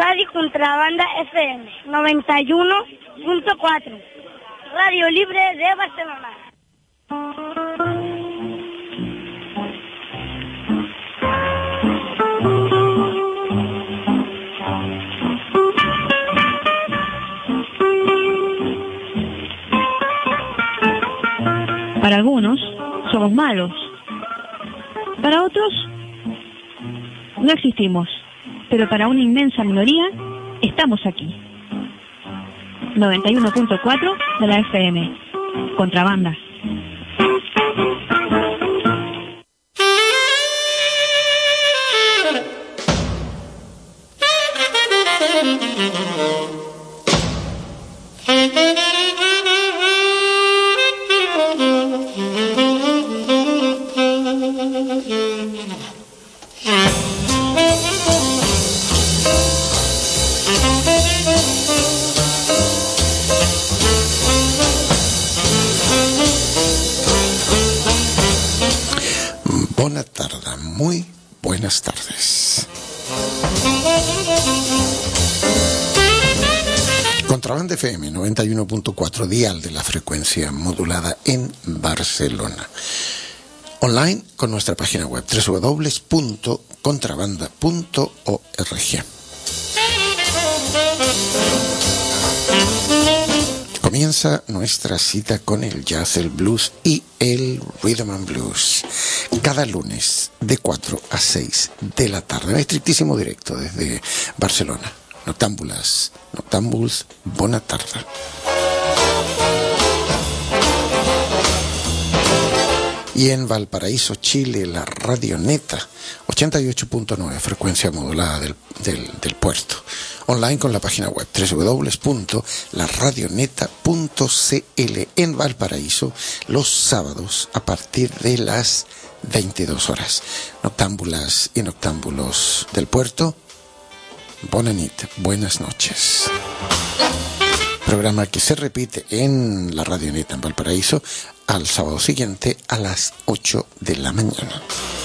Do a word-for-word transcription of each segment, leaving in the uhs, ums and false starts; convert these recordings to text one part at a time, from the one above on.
Radio Contrabanda F M noventa y uno punto cuatro. Radio Libre de Barcelona. Para algunos somos malos, para otros no existimos, pero para una inmensa minoría estamos aquí. noventa y uno punto cuatro de la F M, Contrabanda. Buenas tardes. Contrabanda F M noventa y uno punto cuatro, dial de la frecuencia modulada en Barcelona. Online con nuestra página web doble u doble u doble u punto contrabanda punto org. Comienza nuestra cita con el jazz, el blues y el rhythm and blues. Cada lunes de cuatro a seis de la tarde. En estrictísimo directo desde Barcelona. Noctámbulas, noctámbuls, buena tarde. Y en Valparaíso, Chile, la Radioneta, ochenta y ocho punto nueve, frecuencia modulada del, del, del puerto. Online con la página web doble u doble u doble u punto la radioneta punto c l en Valparaíso, los sábados a partir de las veintidós horas. Noctámbulas y noctámbulos del puerto, bona nit, buenas noches. Programa que se repite en la Radioneta en Valparaíso al sábado siguiente a las ocho de la mañana.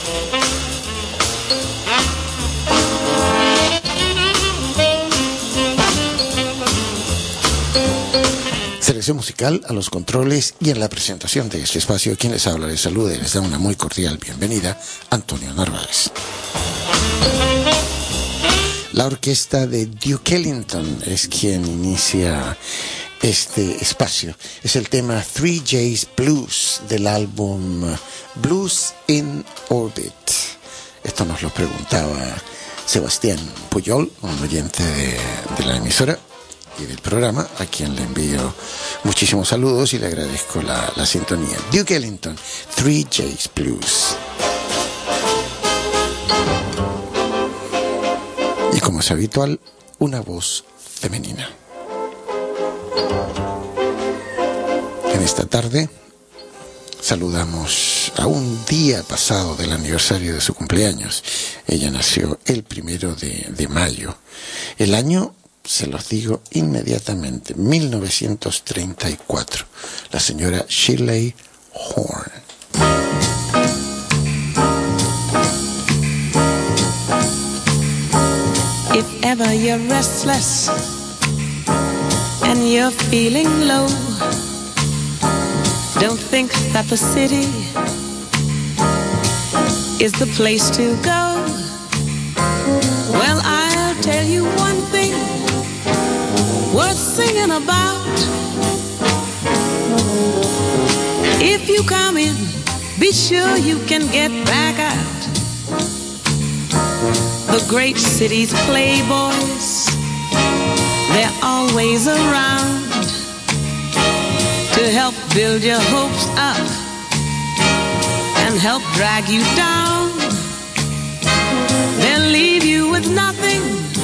Selección musical a los controles y en la presentación de este espacio, quien les habla, les saluda y les da una muy cordial bienvenida, Antonio Narváez. La orquesta de Duke Ellington es quien inicia este espacio. Es el tema Three Jays Blues del álbum Blues in Orbit. Esto nos lo preguntaba Sebastián Puyol, un oyente de, de la emisora y del programa, a quien le envío muchísimos saludos y le agradezco la, la sintonía. Duke Ellington, Three Jays Blues. Y como es habitual, una voz femenina. En esta tarde saludamos a un día pasado del aniversario de su cumpleaños. Ella nació el primero de, de mayo. El año, se los digo inmediatamente, mil novecientos treinta y cuatro. La señora Shirley Horn. If ever you're restless and you're feeling low, don't think that the city is the place to go. Well, I'll tell you one thing worth singing about. If you come in, be sure you can get back out. The great city's playboys, they're always around to help build your hopes up and help drag you down. They'll leave you with nothing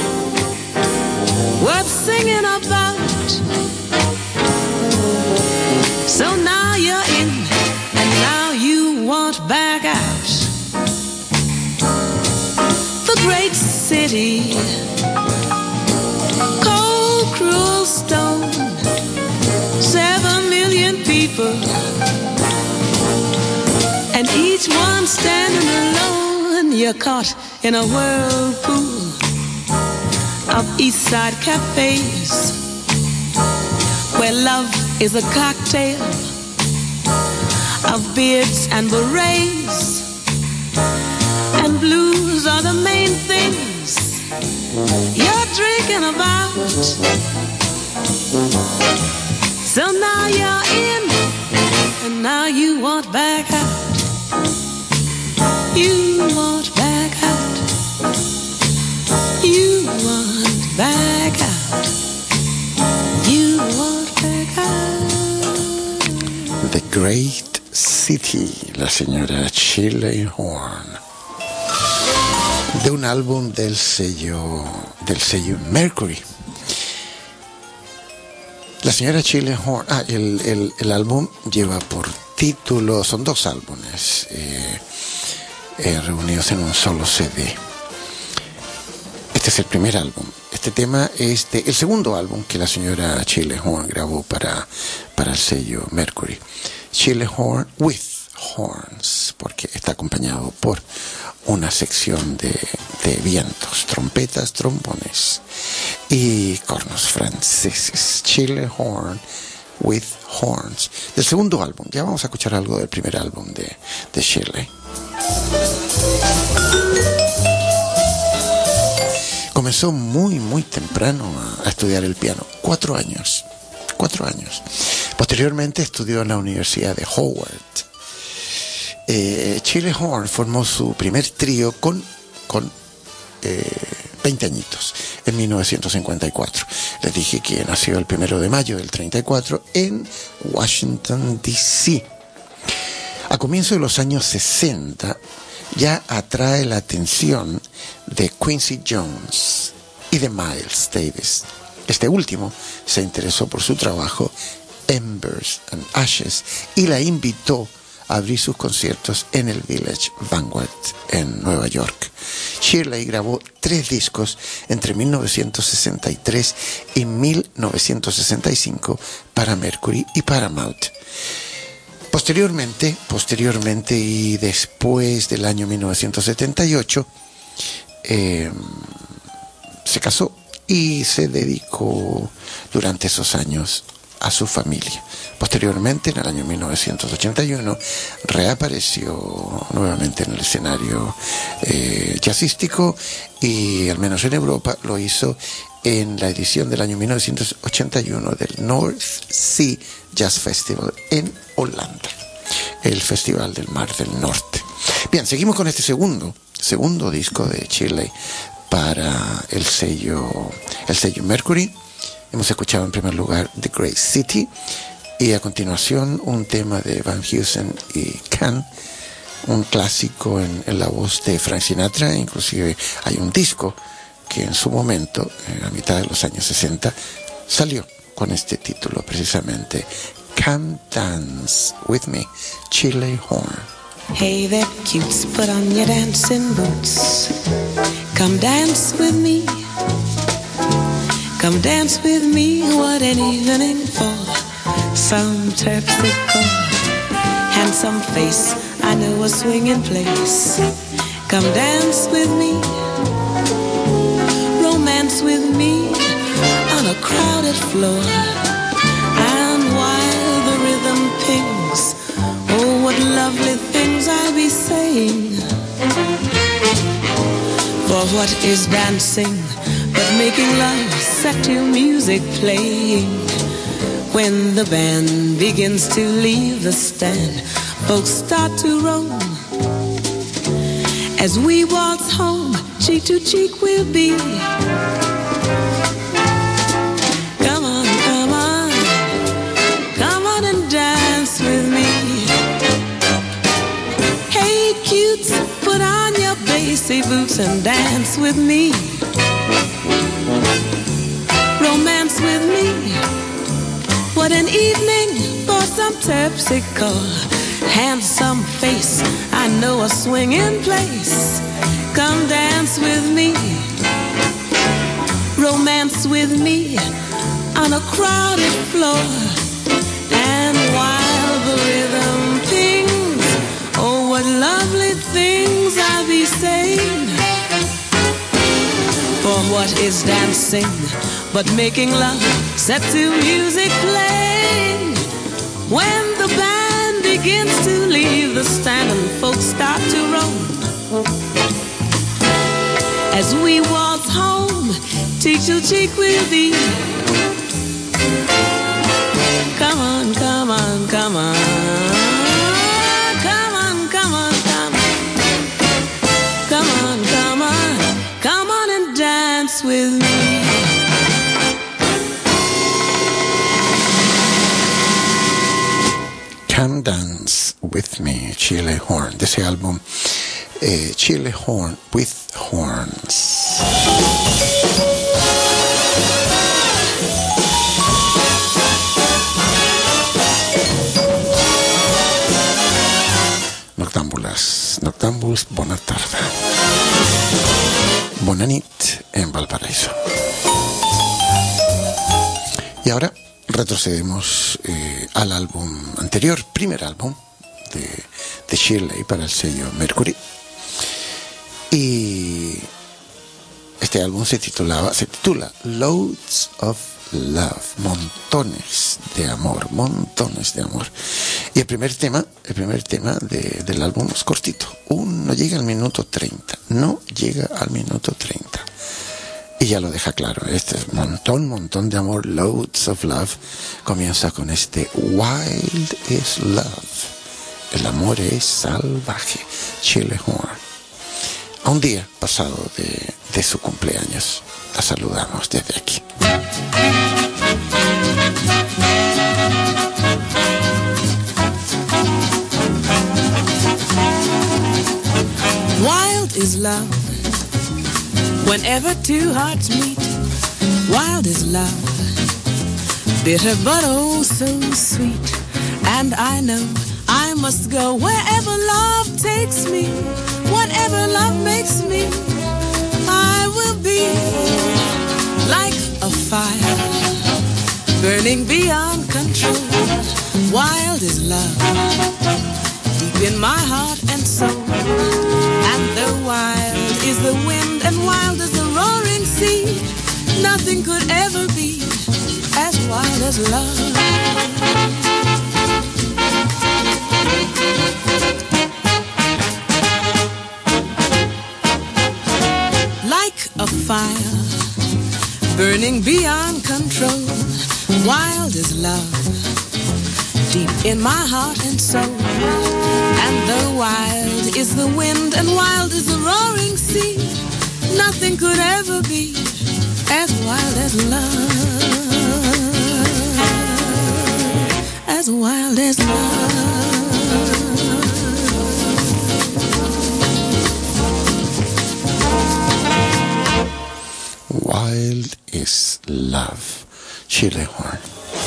worth singing about. So now you're in and now you want back out. The great city, cold, cruel stone, seven million people, and each one standing alone. You're caught in a whirlpool. of East Side cafes, where love is a cocktail of beards and berets, and blues are the main things you're drinking about. So now you're in, and now you want back out. You want back out. You want back out. You want back out. The Great City, la señora Shirley Horn, de un álbum del sello del sello Mercury. La señora Shirley Horn, ah, el, el, el álbum lleva por título, son dos álbumes eh, eh, reunidos en un solo C D. Este es el primer álbum. Este tema es de, el segundo álbum que la señora Shirley Horn grabó para, para el sello Mercury. Shirley Horn with Horns, porque está acompañado por una sección de, de vientos, trompetas, trombones y cornos franceses. Shirley Horn with Horns, del segundo álbum. Ya vamos a escuchar algo del primer álbum de, de Shirley. Comenzó muy, muy temprano a, a estudiar el piano, cuatro años, cuatro años. Posteriormente estudió en la Universidad de Howard. Eh, Shirley Horn formó su primer trío con, con eh, veinte añitos, en mil novecientos cincuenta y cuatro. Les dije que nació el primero de mayo del treinta y cuatro en Washington, D C A comienzos de los años sesenta ya atrae la atención de Quincy Jones y de Miles Davis. Este último se interesó por su trabajo Embers and Ashes y la invitó a abrir sus conciertos en el Village Vanguard en Nueva York. Shirley grabó tres discos entre mil novecientos sesenta y tres y mil novecientos sesenta y cinco para Mercury y Paramount. Posteriormente, posteriormente y después del año mil novecientos setenta y ocho, eh, se casó y se dedicó durante esos años a su familia. Posteriormente, en el año mil novecientos ochenta y uno, reapareció nuevamente en el escenario eh, jazzístico y, al menos en Europa, lo hizo en la edición del año mil novecientos ochenta y uno del North Sea Jazz Festival en Holanda, el Festival del Mar del Norte. Bien, seguimos con este segundo, segundo disco de Shirley para el sello, el sello Mercury. Hemos escuchado en primer lugar The Great City y a continuación un tema de Van Heusen y Can, un clásico en, en la voz de Frank Sinatra. Inclusive hay un disco que en su momento, en la mitad de los años sesenta, salió con este título precisamente, Come Dance With Me, Shirley Horn. Hey there, cutes, put on your dancing boots. Come dance with me. Come dance with me, what an evening for some terpsichore. Handsome face, I know a swinging place. Come dance with me. Romance with me on a crowded floor. And while the rhythm pings, oh, what lovely things I'll be saying. For what is dancing but making love set to music playing? When the band begins to leave the stand, folks start to roam. As we waltz home, cheek to cheek we'll be. Come on, come on, come on and dance with me. Hey cutes, put on your bassy boots and dance with me. Romance with me. What an evening for some terpsichore. Handsome face, I know a swinging place. Come dance with me. Romance with me on a crowded floor. And while the rhythm pings, oh, what lovely things I'll be saying. For what is dancing but making love set to music playing? When the band begins to leave the stand and folks start to roam, as we waltz home, cheek to cheek with thee. Come on, come on, come on. Come on, come on, come on. Come on, come on. Come on and dance with me. Come Dance With Me, Chile Horn, de ese álbum eh, Chile Horn with Horns. Noctámbulas, noctámbuls, bona tarda. Bona nit en Valparaíso. Y ahora retrocedemos eh, al álbum anterior, primer álbum de, de Shirley para el sello Mercury. Y este álbum se titulaba, se titula Loads of Love, montones de amor, montones de amor. Y el primer tema, el primer tema de, del álbum es cortito, un, no llega al minuto treinta, no llega al minuto treinta. Y ya lo deja claro, este es montón, montón de amor, loads of love, comienza con este Wild is Love, el amor es salvaje, Chile Horn. A un día pasado de, de su cumpleaños, la saludamos desde aquí. Wild is love. Whenever two hearts meet, wild is love. Bitter but oh so sweet. And I know I must go wherever love takes me. Whatever love makes me, I will be like a fire, burning beyond control. Wild is love, deep in my heart and soul. And the wild is the wind and wild is the roaring sea. Nothing could ever be as wild as love. Like a fire, burning beyond control. Wild is love, deep in my heart and soul. And the wild is the wind and wild is the roaring sea. Nothing could ever be as wild as love. As wild as love. Wild is Love, Chile Horn.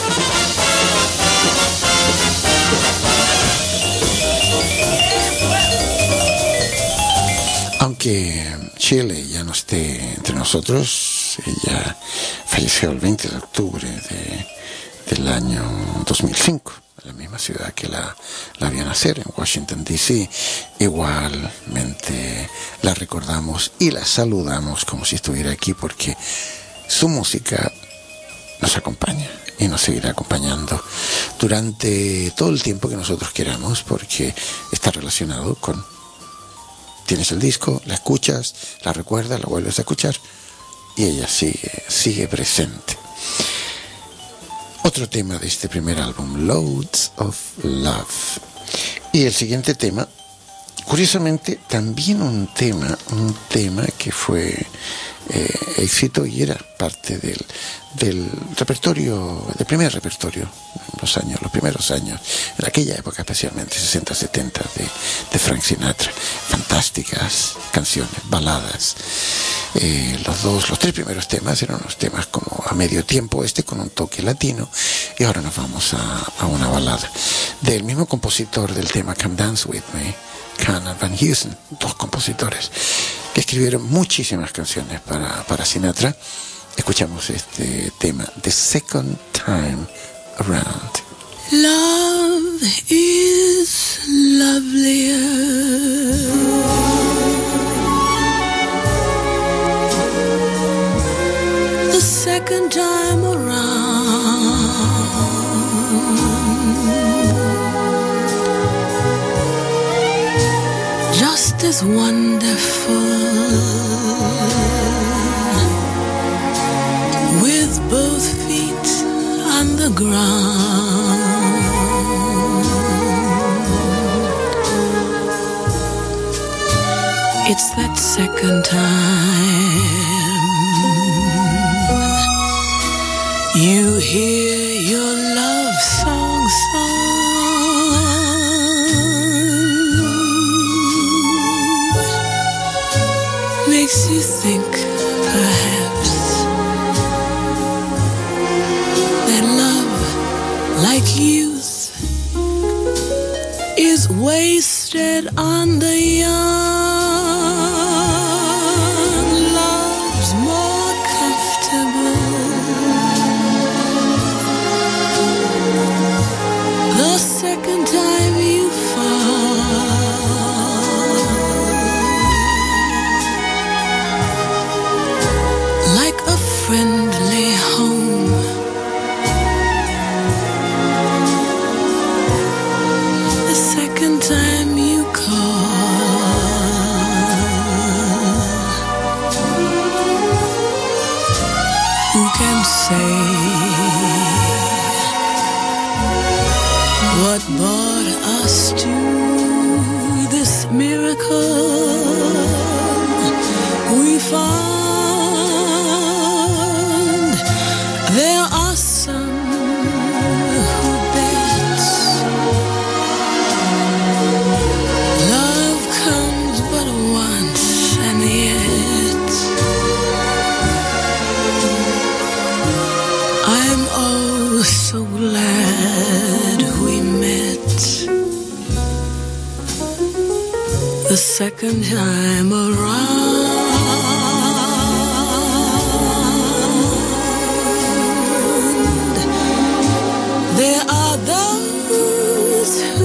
Aunque Chile ya no esté entre nosotros, ella falleció el veinte de octubre de, del año dos mil cinco, en la misma ciudad que la, la vio nacer, en Washington, D C Igualmente la recordamos y la saludamos como si estuviera aquí, porque su música nos acompaña y nos seguirá acompañando durante todo el tiempo que nosotros queramos, porque está relacionado con: tienes el disco, la escuchas, la recuerdas, la vuelves a escuchar y ella sigue, sigue presente. Otro tema de este primer álbum, Loads of Love. Y el siguiente tema, curiosamente, también un tema, un tema que fue eh, éxito y era parte del, del repertorio, del primer repertorio, los años, los primeros años, en aquella época especialmente, sesenta, setenta, de, de Frank Sinatra. Fantásticas canciones, baladas. Eh, los dos, los tres primeros temas eran unos temas como a medio tiempo, este con un toque latino, y ahora nos vamos a, a una balada del mismo compositor del tema Come Dance With Me, Conrad Van Heusen, dos compositores que escribieron muchísimas canciones para, para Sinatra. Escuchamos este tema, The Second Time Around. Love is lovelier second time around. Just as wonderful, with both feet on the ground. It's that second time you hear your love song sung. Makes you think perhaps that love, like youth, is wasted on the young. Love's more comfortable the second time you fall. Like a friendly home, the second time you call. Who can say what brought us to this miracle we found? There are some who bet love comes but once, and yet I'm oh so glad we met the second time around. There are those who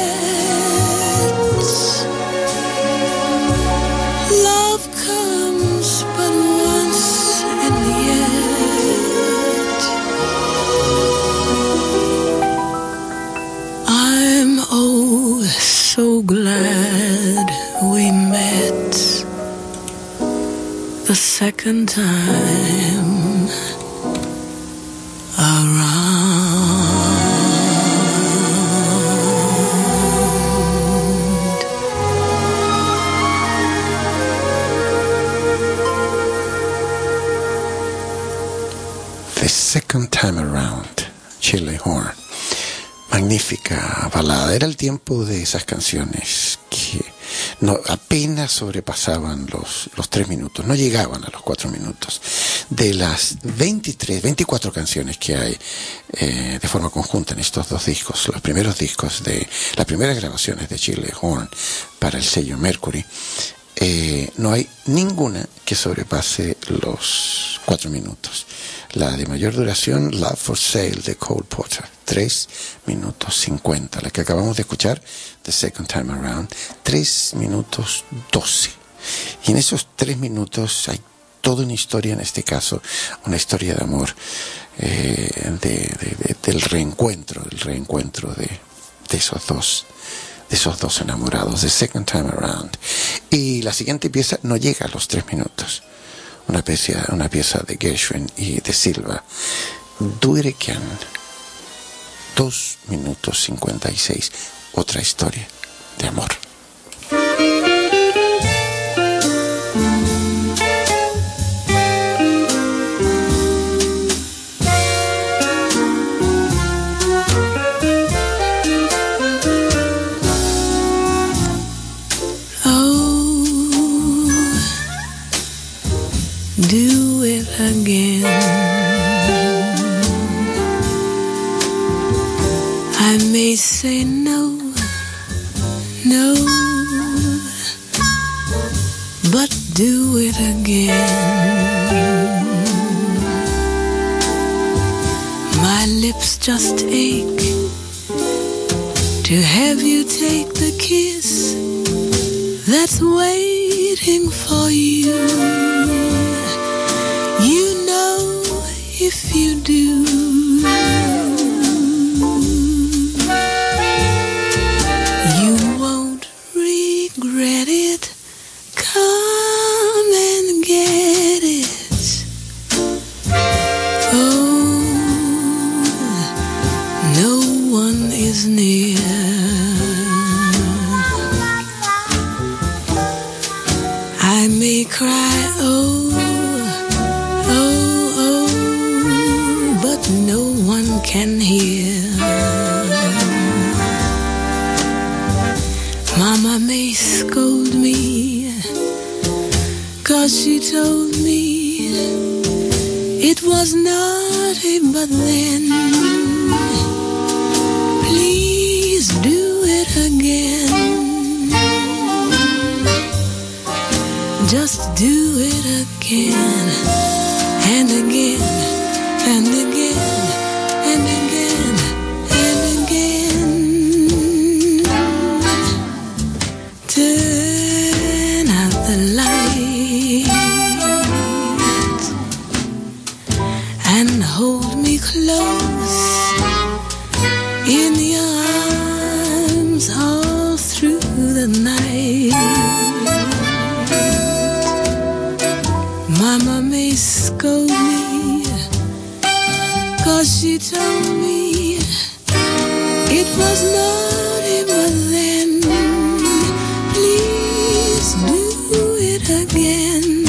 bet love comes but once, and yet I'm oh so glad we met the second time around. The Second Time Around, Shirley Horn. Magnífica balada. Era el tiempo de esas canciones que no, apenas sobrepasaban los, los tres minutos, no llegaban a los cuatro minutos. De las veintitrés, veinticuatro canciones que hay eh, de forma conjunta en estos dos discos, los primeros discos de las primeras grabaciones de Shirley Horn para el sello Mercury, eh, no hay ninguna que sobrepase los cuatro minutos. La de mayor duración, Love for Sale de Cole Porter, tres minutos cincuenta. La que acabamos de escuchar, The Second Time Around, tres minutos doce. Y en esos tres minutos hay toda una historia, en este caso, una historia de amor, eh, de, de, de, del reencuentro, el reencuentro de, de esos dos, de esos dos enamorados, The Second Time Around. Y la siguiente pieza no llega a los tres minutos. Una pieza, una pieza de Gershwin y de Silva, Do It Again, dos minutos cincuenta y seis, otra historia de amor. Do it again. I may say no, no, but do it again. My lips just ache to have you take the kiss that's waiting for you. You know if you do. You won't regret it. Come and get it. Oh, no one is near. I may cry, oh, oh, oh, but no one can hear. Mama may scold me, 'cause she told me it was naughty, but then please do it again. Just do it again and again and again and again and again. Turn out the light and hold me close in your arms all through the night. Mama may scold me, 'cause she told me it was naughty, but then please do it again.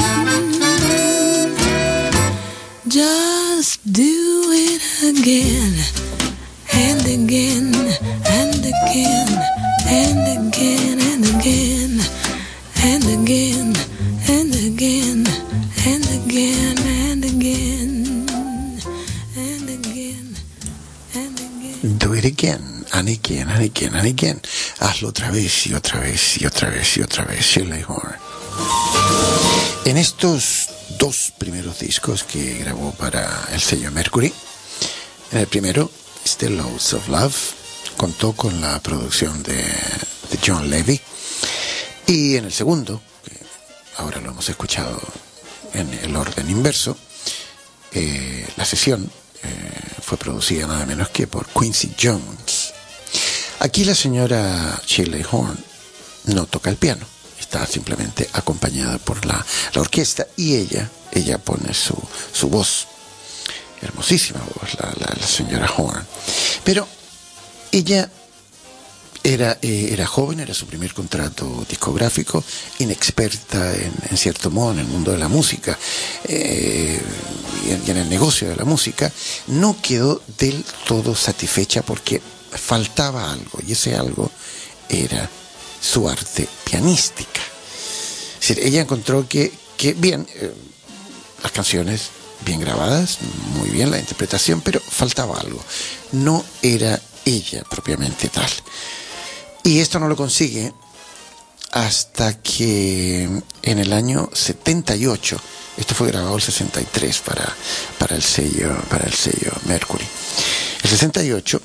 Just do it again and again and again and again and again and again and again. And again, and again, and again, and again. Do it again, and again, and again, and again. Hazlo otra vez y otra vez y otra vez y otra vez, Shirley Horn. En estos dos primeros discos que grabó para el sello Mercury, en el primero, Still Loads of Love, contó con la producción de, de John Levy, y en el segundo, que ahora lo hemos escuchado en el orden inverso, eh, la sesión eh, fue producida nada menos que por Quincy Jones. Aquí la señora Shirley Horn no toca el piano, está simplemente acompañada por la, la orquesta, y ella ella pone su, su voz, hermosísima voz, la, la, la señora Horn. Pero ella Era, eh, era joven, era su primer contrato discográfico, inexperta en, en cierto modo en el mundo de la música eh, y, en, y en el negocio de la música. No quedó del todo satisfecha porque faltaba algo, y ese algo era su arte pianística. Es decir, ella encontró que, que bien, eh, las canciones bien grabadas, muy bien la interpretación, pero faltaba algo. No era ella propiamente tal. Y esto no lo consigue hasta que en el año setenta y ocho, esto fue grabado el sesenta y tres para, para, el sello, para el sello Mercury. El sesenta y ocho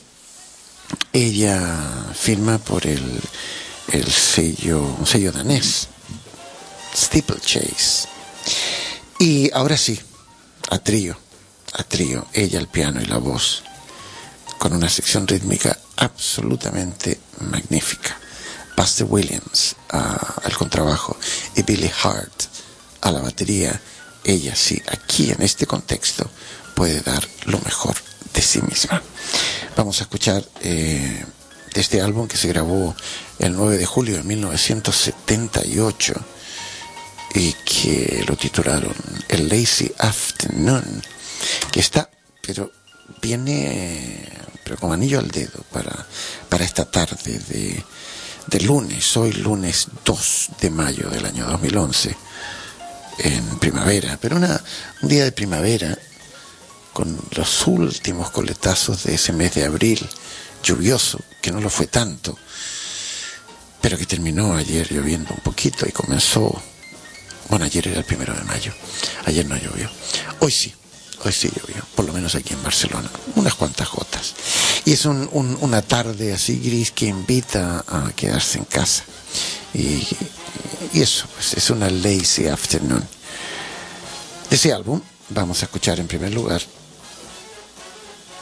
ella firma por el, el sello, un sello danés, Steeplechase. Y ahora sí, a trío, a trío, ella al piano y la voz, con una sección rítmica absolutamente magnífica. Buster Williams uh, al contrabajo y Billy Hart a la batería. Ella sí, aquí en este contexto, puede dar lo mejor de sí misma. Vamos a escuchar eh, de este álbum que se grabó el nueve de julio de mil novecientos setenta y ocho y que lo titularon El Lazy Afternoon, que está, pero viene pero como anillo al dedo para, para esta tarde de, de lunes, hoy lunes dos de mayo del año dos mil once, en primavera, pero una, un día de primavera con los últimos coletazos de ese mes de abril lluvioso, que no lo fue tanto, pero que terminó ayer lloviendo un poquito y comenzó, bueno, ayer era el primero de mayo, ayer no llovió, hoy sí. Hoy sí llovió, por lo menos aquí en Barcelona, unas cuantas gotas. Y es un, un, una tarde así gris que invita a quedarse en casa. Y, y eso, pues, es una lazy afternoon. De ese álbum vamos a escuchar en primer lugar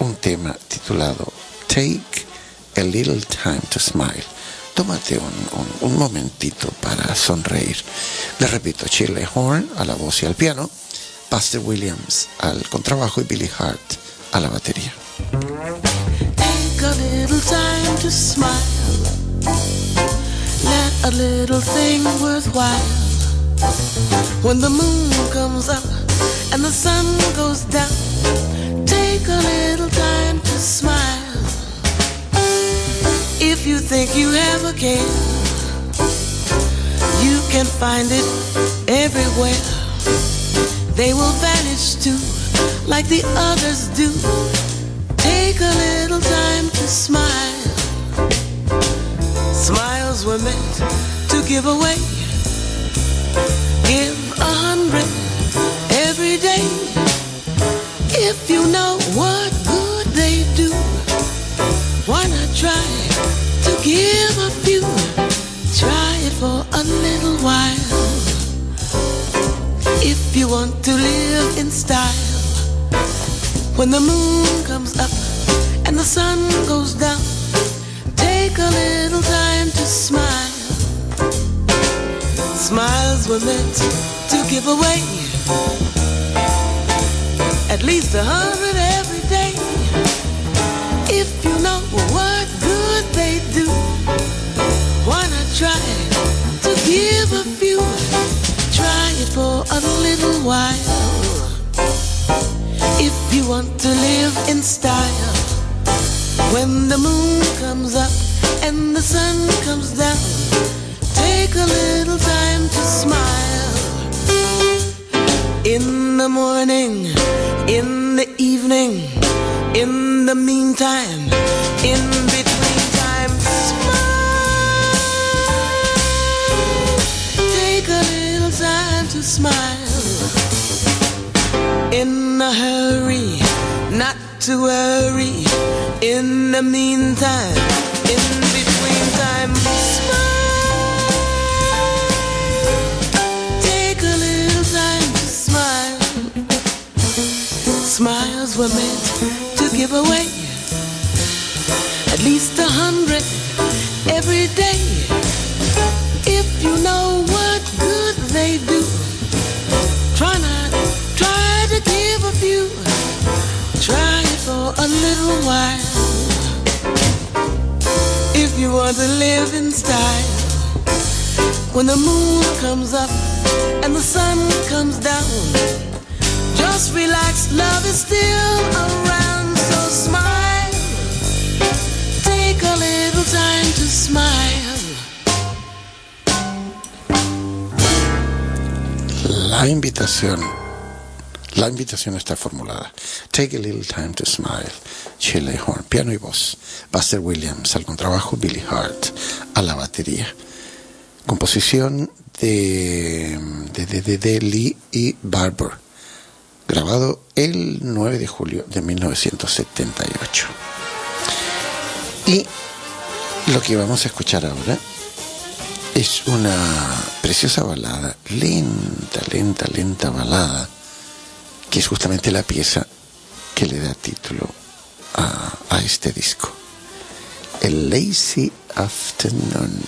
un tema titulado Take a Little Time to Smile. Tómate un, un, un momentito para sonreír. Les repito, Shirley Horn a la voz y al piano, Buster Williams al contrabajo y Billy Hart a la batería. Take a little time to smile. Let a little thing worthwhile. When the moon comes up and the sun goes down, take a little time to smile. If you think you have a care, you can find it everywhere. They will vanish too, like the others do. Take a little time to smile. Smiles were meant to give away. Give a hundred every day. If you know what good they do, why not try to give a few? Try it for a little while. If you want to live in style, when the moon comes up and the sun goes down, take a little time to smile. Smiles were meant to give away. At least a hundred every day. If you know what good they do, why not try to give a few? Try it for a little while. If you want to live in style, when the moon comes up and the sun comes down, take a little time to smile. In the morning, in the evening, in the meantime, in between time, smile. Take a little time to smile. In a hurry, not to worry. In the meantime, in between time, smile. Take a little time to smile. Smiles were meant to give away. At least a hundred every day. If you know what good they do, try not, try to give a few. Try it for a little while. If you want to live in style, when the moon comes up and the sun comes down, just relax, love is still around, so smile. Take a little time to smile. La invitación, la invitación está formulada. Take a little time to smile. Shirley Horn, piano y voz. Buster Williams al contrabajo, Billy Hart a la batería. Composición de de, de, de, de Lee y Barber, grabado el nueve de julio de mil novecientos setenta y ocho. Y lo que vamos a escuchar ahora es una preciosa balada, lenta, lenta, lenta balada, que es justamente la pieza que le da título a, a este disco. El Lazy Afternoon.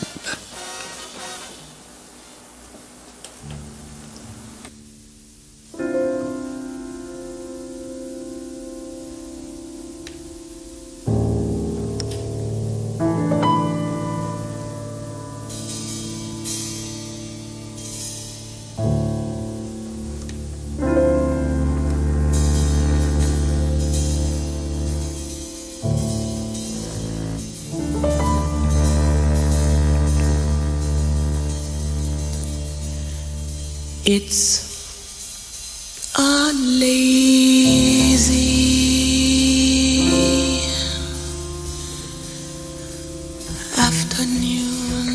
It's a lazy afternoon.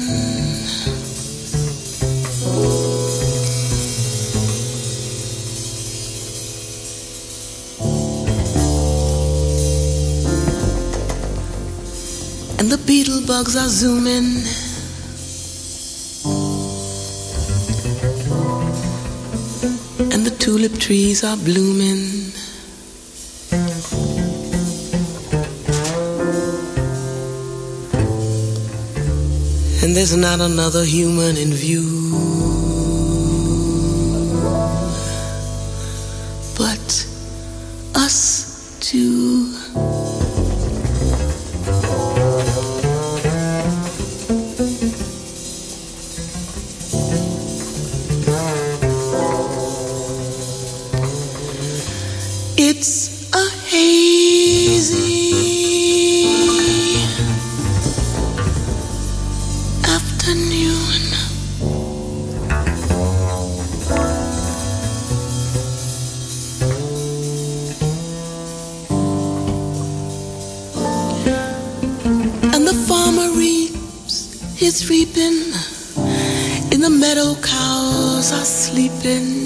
And the beetle bugs are zooming. And the tulip trees are blooming. and there's not another human in view, but us two. It's a hazy afternoon. And the farmer reaps his reaping, in the meadow cows are sleeping.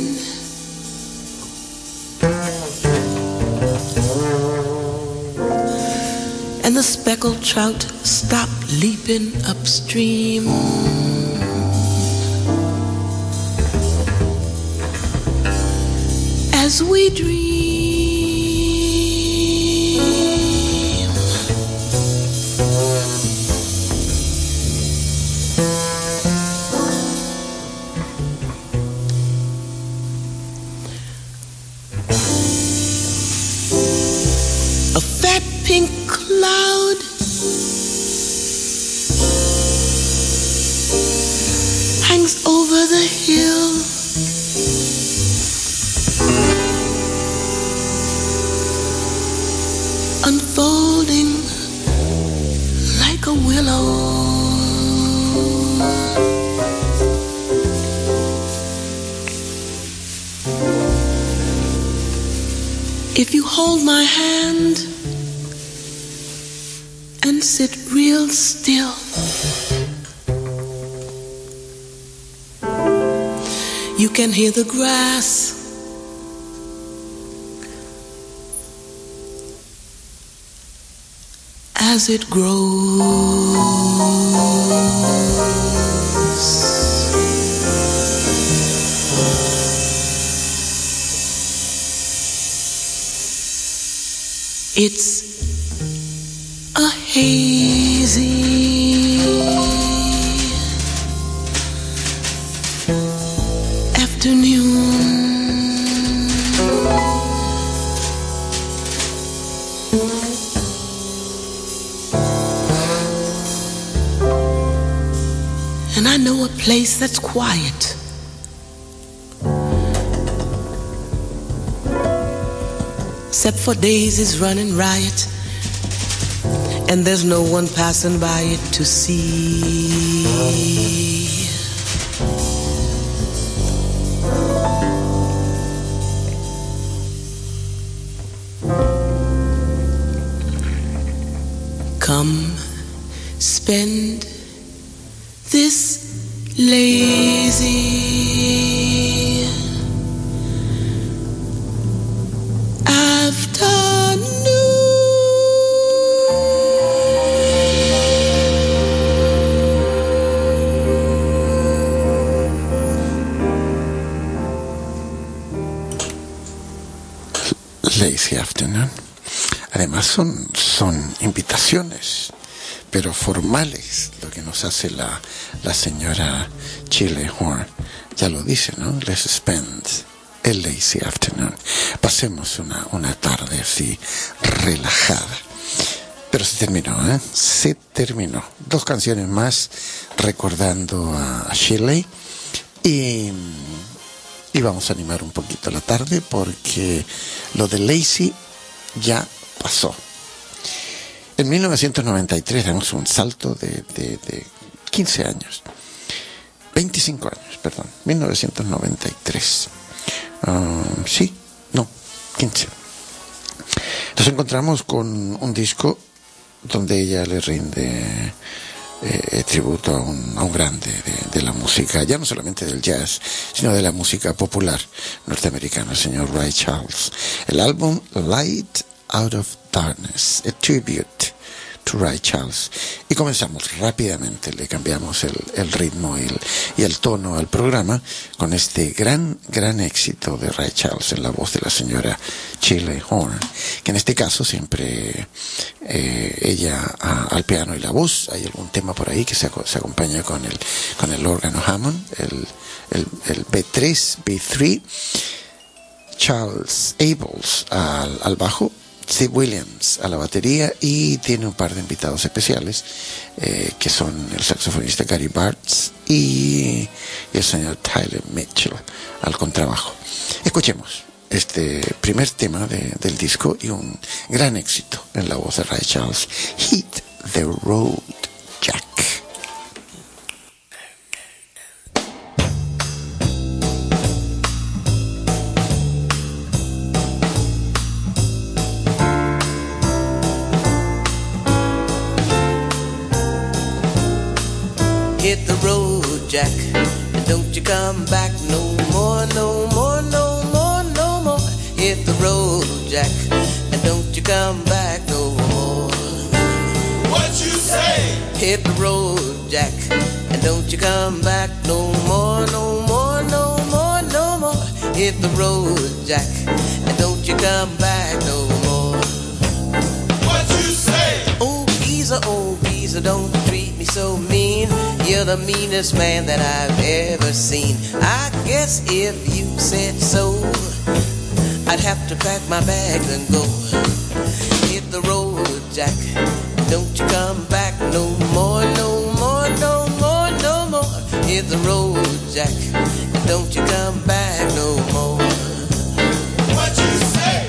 And the speckled trout stop leaping upstream. As we dream, a fat pink cloud hangs over the hill, unfolding like a willow. If you hold my hand and sit real still, you can hear the grass as it grows. It's a hazy afternoon. And I know a place that's quiet, except for daisies running riot, and there's no one passing by it to see. Come spend this lazy afternoon. Lazy afternoon. Además son, son invitaciones, pero formales, lo que nos hace la, la señora Chile Horn. Ya lo dice, ¿no? Let's spend a lazy afternoon. Pasemos una, una tarde así, relajada. Pero se terminó, ¿eh? Se terminó. Dos canciones más recordando a Shirley. Y, y vamos a animar un poquito la tarde porque lo de lazy ya pasó. En mil novecientos noventa y tres damos un salto de, de, de quince años. veinticinco años, perdón. mil novecientos noventa y tres. Uh, sí, no, quince. Nos encontramos con un disco donde ella le rinde eh, tributo a un, a un grande de, de la música, ya no solamente del jazz, sino de la música popular norteamericana, el señor Ray Charles. El álbum Light Out of Darkness, a tribute to Ray Charles. Y comenzamos rápidamente, le cambiamos el, el ritmo y el, y el tono al programa con este gran, gran éxito de Ray Charles en la voz de la señora Shirley Horn, que en este caso siempre eh, ella a, al piano y la voz. Hay algún tema por ahí que se, se acompaña con el, con el órgano Hammond, el, el, el B tres, B tres, Charles Abels al, al bajo, Steve Williams a la batería, y tiene un par de invitados especiales eh, que son el saxofonista Gary Bartz y el señor Tyler Mitchell al contrabajo. Escuchemos este primer tema de, del disco y un gran éxito en la voz de Ray Charles, Hit the Road Jack. Hit the road, Jack, and don't you come back no more, no more, no more, no more. Hit the road, Jack, and don't you come back no more. What you say? Hit the road, Jack, and don't you come back no more, no more, no more, no more. Hit the road, Jack, and don't you come back no more. What you say? Oh, Geezer, oh, Geezer, don't treat me so mean. You're the meanest man that I've ever seen. I guess if you said so, I'd have to pack my bags and go. Hit the road, Jack, don't you come back no more, no more, no more, no more. Hit the road, Jack, don't you come back no more. What you say?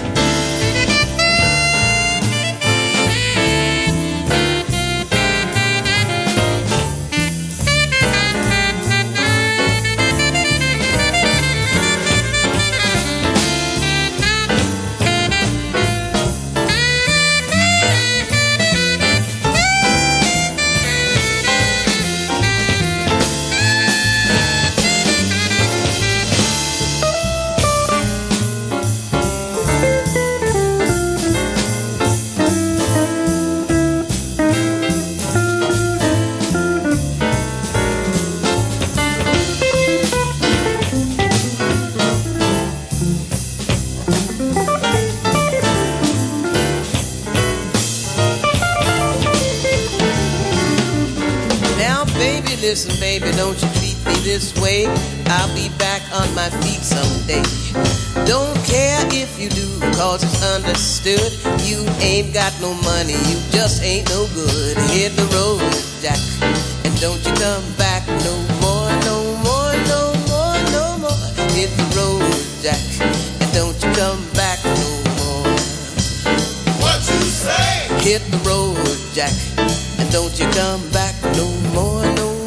Listen, baby, don't you treat me this way. I'll be back on my feet someday. Don't care if you do, cause it's understood. You ain't got no money, you just ain't no good. Hit the road, Jack, and don't you come back no more, no more, no more, no more. Hit the road, Jack, and don't you come back no more. What you say? Hit the road, Jack, and don't you come back no more, no more.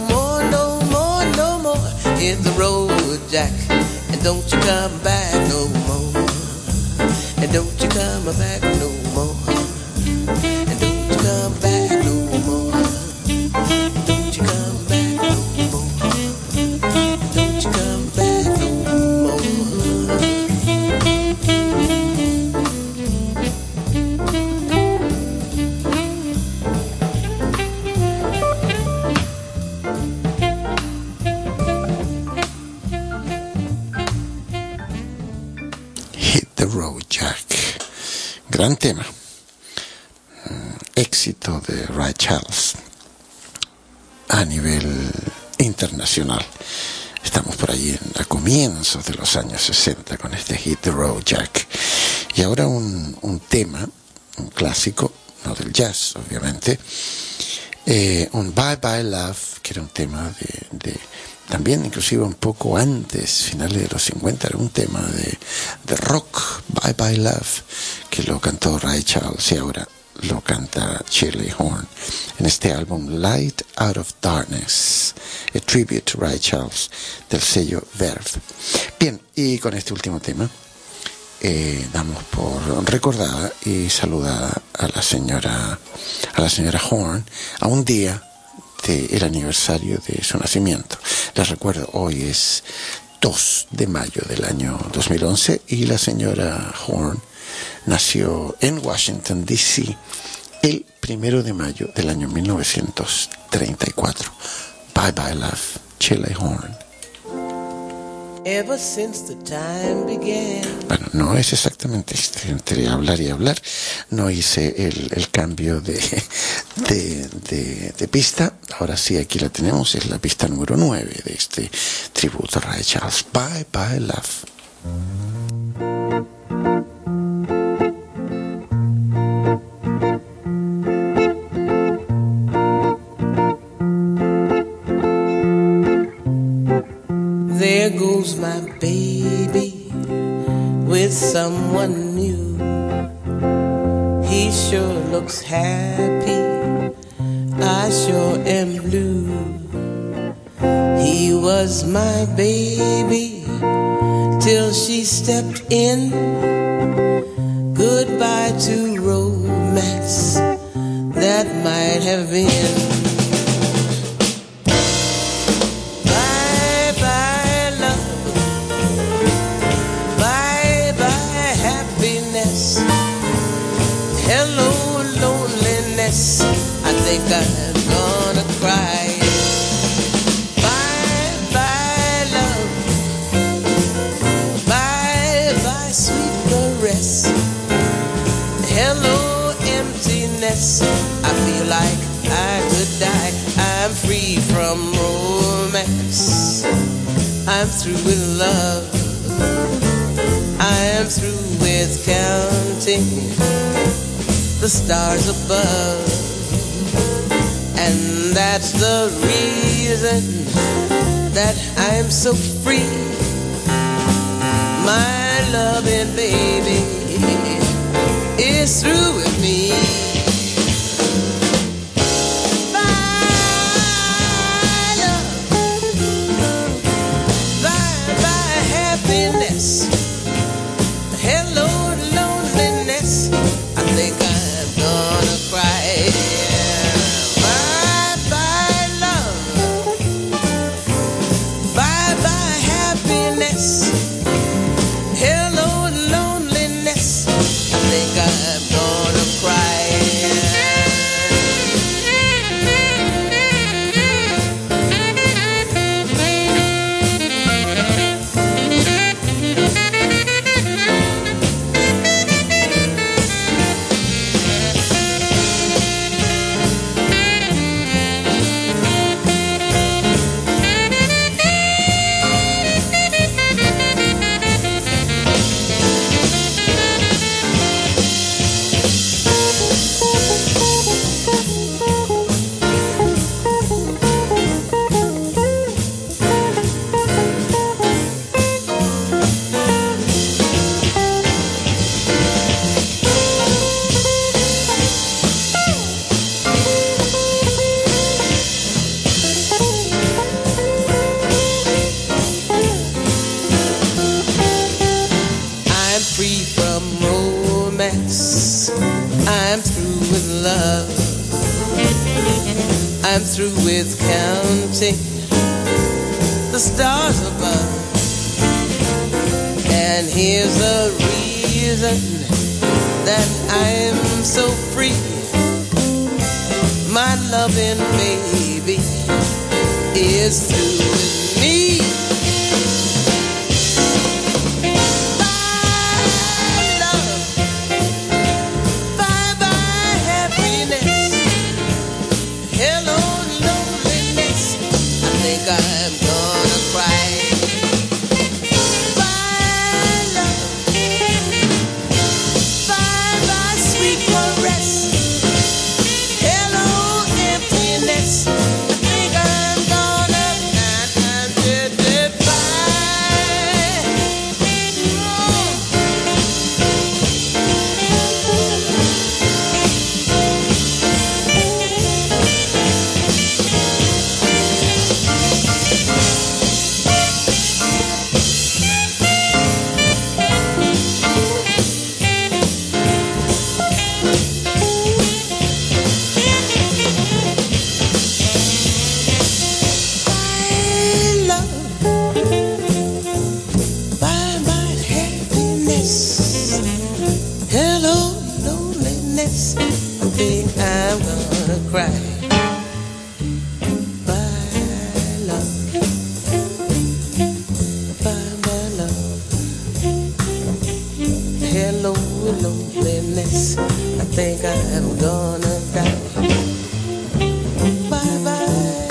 Hit the road, Jack, and don't you come back no more. And don't you come back no more. And don't you come back no more. Don't you come back no more. Don't you come back no more. Gran tema, éxito de Ray Charles a nivel internacional. Estamos por allí en, a comienzos de los años sesenta con este Hit the Road Jack. Y ahora un, un tema, un clásico, no del jazz obviamente, eh, un Bye Bye Love, que era un tema de, de también inclusive un poco antes, finales de los cincuenta, era un tema de, de rock, Bye Bye Love, que lo cantó Ray Charles y ahora lo canta Shirley Horn en este álbum Light Out of Darkness, a tribute to Ray Charles del sello Verve. Bien, y con este último tema eh, damos por recordada y saludada a la señora a la señora Horn a un día del aniversario de su nacimiento. Les recuerdo, hoy es dos de mayo del año dos mil once y la señora Horn nació en Washington, D C el primero de mayo del año mil novecientos treinta y cuatro. Bye Bye Love, Shirley Horn. ever since the time began. Bueno, no es exactamente este, entre hablar y hablar. No hice el, el cambio de, de, de, de pista. Ahora sí, aquí la tenemos. Es la pista número nueve de este tributo a Ray Charles. Bye Bye Love. There goes my baby with someone new. He sure looks happy, I sure am blue. He was my baby till she stepped in. Goodbye to romance that might have been. Hello, loneliness, I think I'm gonna cry. Bye, bye, love. Bye, bye, sweet caress. Hello, emptiness, I feel like I could die. I'm free from romance, I'm through with love, I'm through with counting the stars above, and that's the reason that I'm so free. My loving baby is through with me. Bye, love. Bye, bye, happiness. Hello, loneliness. I think I'm gonna cry. Bye bye love, bye bye happiness. Hello loneliness, I think I'm gonna cry. I'm through with counting the stars above, and here's the reason that I'm so free. My loving baby is through with me. Bye love, bye bye happiness. Hello loneliness, I think I'm gonna cry. Bye love, bye bye sweet caress. Hello emptiness, I think I'm gonna I'm dead, dead, bye. Oh. Cry. Bye, love. Bye, loneliness. I think I'm gonna die. Bye bye.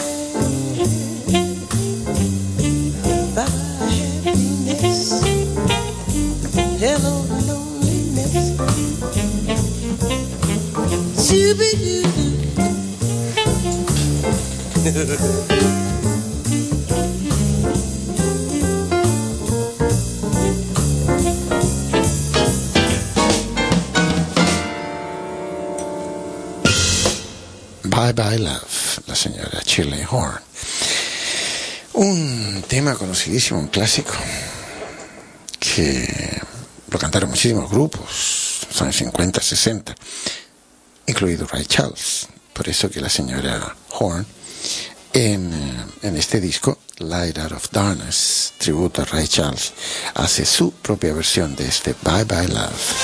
Bye happiness. Hello loneliness. Shoo-be-doo. Bye Bye Love, la señora Shirley Horn. Un tema conocidísimo, un clásico, que lo cantaron muchísimos grupos, los años cincuenta, sesenta, incluido Ray Charles. Por eso que la señora Horn, en, en este disco, Light Out of Darkness, tributo a Ray Charles, hace su propia versión de este Bye Bye Love.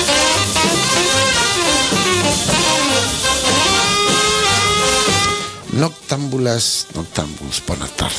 Noctámbulas, noctámbulos por la tarde.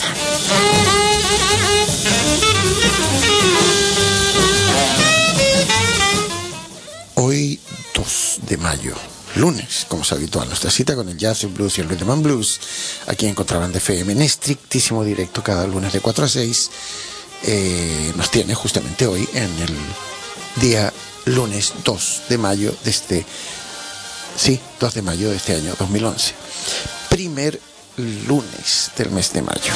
Hoy dos de mayo, lunes, como es habitual, nuestra cita con el jazz, el blues y el rhythm and blues, aquí en Contrabanda F M, en estrictísimo directo cada lunes de cuatro a seis, eh, nos tiene justamente hoy en el día lunes dos de mayo de este, sí, dos de mayo de este año dos mil once. Primer lunes del mes de mayo.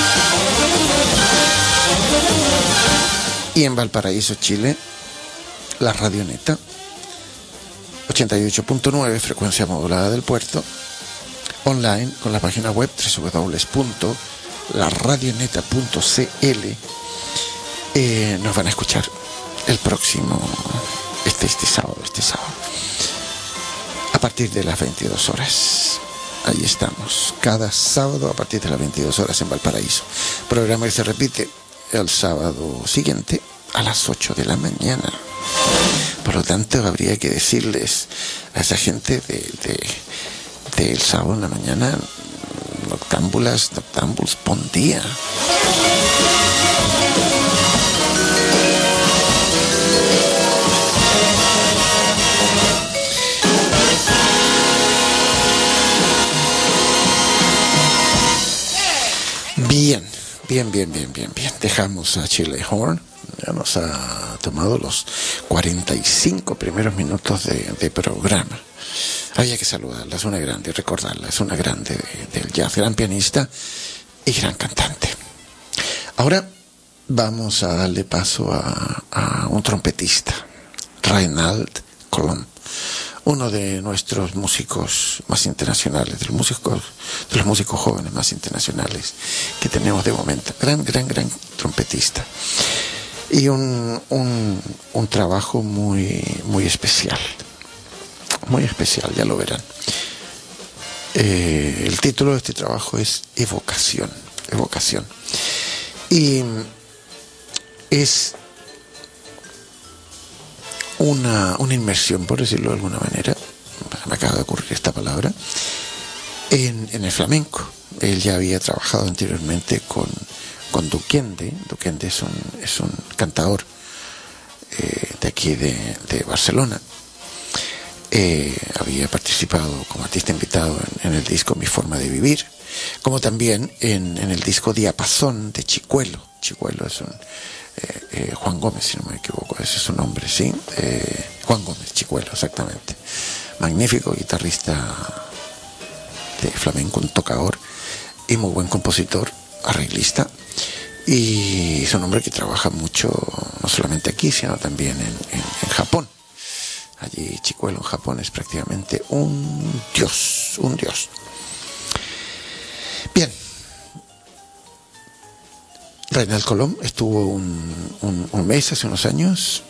Y en Valparaíso, Chile, la Radioneta, ochenta y ocho punto nueve, frecuencia modulada del puerto, online con la página web doble u doble u doble u punto la radioneta punto c l. Eh, nos van a escuchar el próximo, este, este sábado, este sábado, a partir de las veintidós horas. Ahí estamos, cada sábado a partir de las veintidós horas en Valparaíso. Programa que se repite el sábado siguiente a las ocho de la mañana. Por lo tanto, habría que decirles a esa gente de, de, del sábado en la mañana, noctámbulas, noctámbulos, bon día. Bien, bien, bien, bien, bien, bien. Dejamos a Shirley Horn. Ya nos ha tomado los cuarenta y cinco primeros minutos de, de programa. Había que saludarla, es una grande, recordarla, es una grande de, del jazz, gran pianista y gran cantante. Ahora vamos a darle paso a, a un trompetista, Reinald Colom, uno de nuestros músicos más internacionales, de los músicos, de los músicos jóvenes más internacionales que tenemos de momento. Gran, gran, gran trompetista. Y un, un, un trabajo muy, muy especial. Muy especial, ya lo verán. Eh, el título de este trabajo es Evocación. Evocación. Y es una, una inmersión, por decirlo de alguna manera, me acaba de ocurrir esta palabra, en, en el flamenco. Él ya había trabajado anteriormente con, con Duquende. Duquende es un, es un cantador eh, de aquí de, de Barcelona. Eh, había participado como artista invitado en, en el disco Mi Forma de Vivir, como también en, en el disco Diapasón de Chicuelo. Chicuelo es un eh, eh, Juan Gómez, si no me equivoco, ese es su nombre, sí, eh, Juan Gómez, Chicuelo, exactamente. Magnífico guitarrista de flamenco, un tocador y muy buen compositor, arreglista, y es un hombre que trabaja mucho no solamente aquí, sino también en, en, en Japón. Allí Chicuelo en Japón es prácticamente un dios, un dios. Bien. Reinald Colom estuvo un, un, un mes, hace unos años,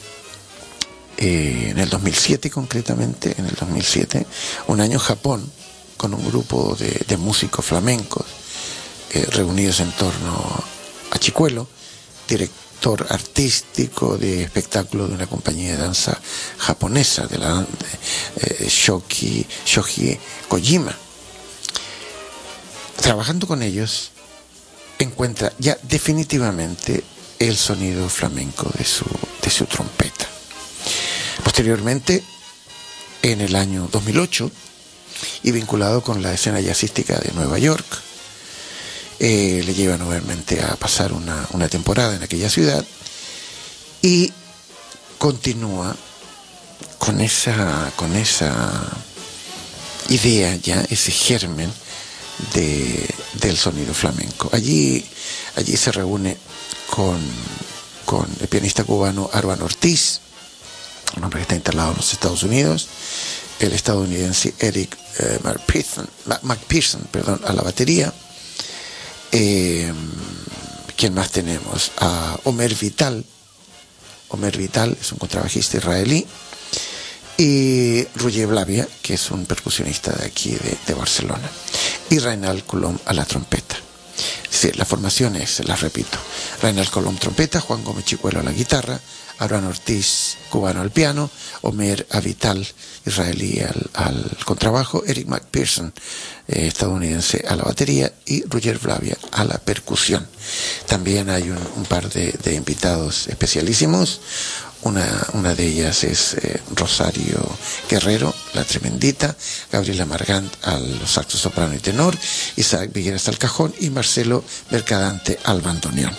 eh, en el dos mil siete concretamente, en el dos mil siete, un año en Japón, con un grupo de, de músicos flamencos eh, reunidos en torno a Chicuelo, director artístico de espectáculo de una compañía de danza japonesa, de la eh, Shoki, Shoji Kojima. Trabajando con ellos, encuentra ya definitivamente el sonido flamenco de su, de su trompeta. Posteriormente, en el año dos mil ocho, y vinculado con la escena jazzística de Nueva York, eh, le lleva nuevamente a pasar una, una temporada en aquella ciudad y continúa con esa, con esa idea ya, ese germen de, del sonido flamenco. Allí, allí se reúne con, con el pianista cubano Arban Ortiz, un hombre que está instalado en los Estados Unidos, el estadounidense Eric eh, McPherson, McPherson perdón, a la batería. Eh, ¿Quién más tenemos? A Omer Vital. Omer Vital es un contrabajista israelí. Y Roger Blavia, que es un percusionista de aquí de, de Barcelona. Y Reinald Colom a la trompeta. Sí, la formación es, la repito, Reinald Colom trompeta, Juan Gómez Chicuelo a la guitarra, Arban Ortiz cubano al piano, Omer Avital israelí al, al contrabajo, Eric McPherson eh, estadounidense a la batería y Roger Blavia a la percusión. También hay un, un par de, de invitados especialísimos. Una, una de ellas es eh, Rosario Guerrero, la tremendita, Gabriela Margant al saxo soprano y tenor, Isaac Vigueras al cajón y Marcelo Mercadante al bandoneón.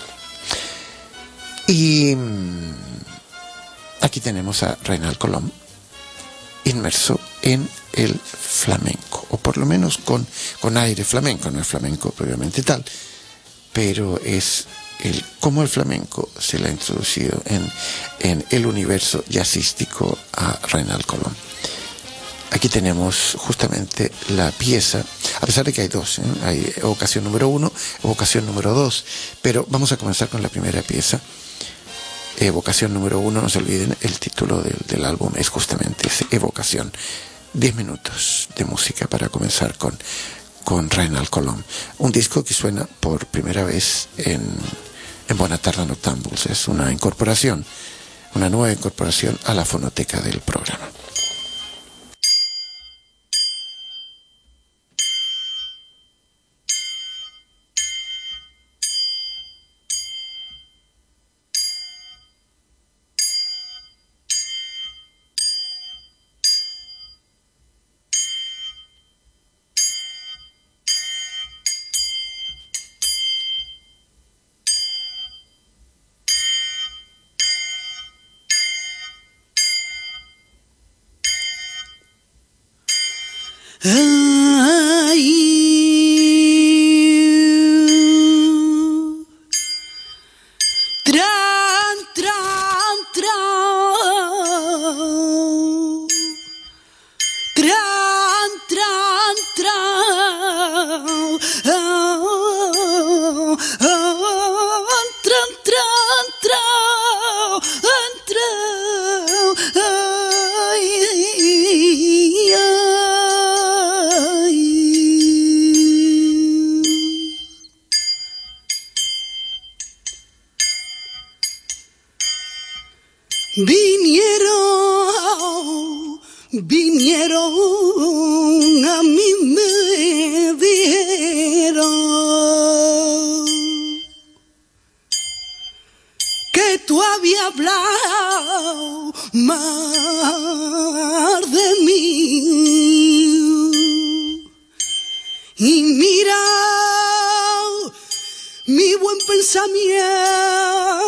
Y mmm, aquí tenemos a Reinald Colom inmerso en el flamenco, o por lo menos con, con aire flamenco, no es flamenco propiamente tal, pero es el cómo el flamenco se le ha introducido en, en el universo jazzístico a Reinald Colom. Aquí tenemos justamente la pieza, a pesar de que hay dos, ¿eh? Hay evocación número uno, evocación número dos, pero vamos a comenzar con la primera pieza. Evocación número uno, no se olviden, el título del, del álbum es justamente ese, Evocación. Diez minutos de música para comenzar con, con Reinald Colom. Un disco que suena por primera vez en, en Buenatarda Noctambuls. Es una incorporación, una nueva incorporación a la fonoteca del programa. Vinieron, vinieron, a mí me dijeron que tú habías hablado mal de mí. Y mira mi buen pensamiento,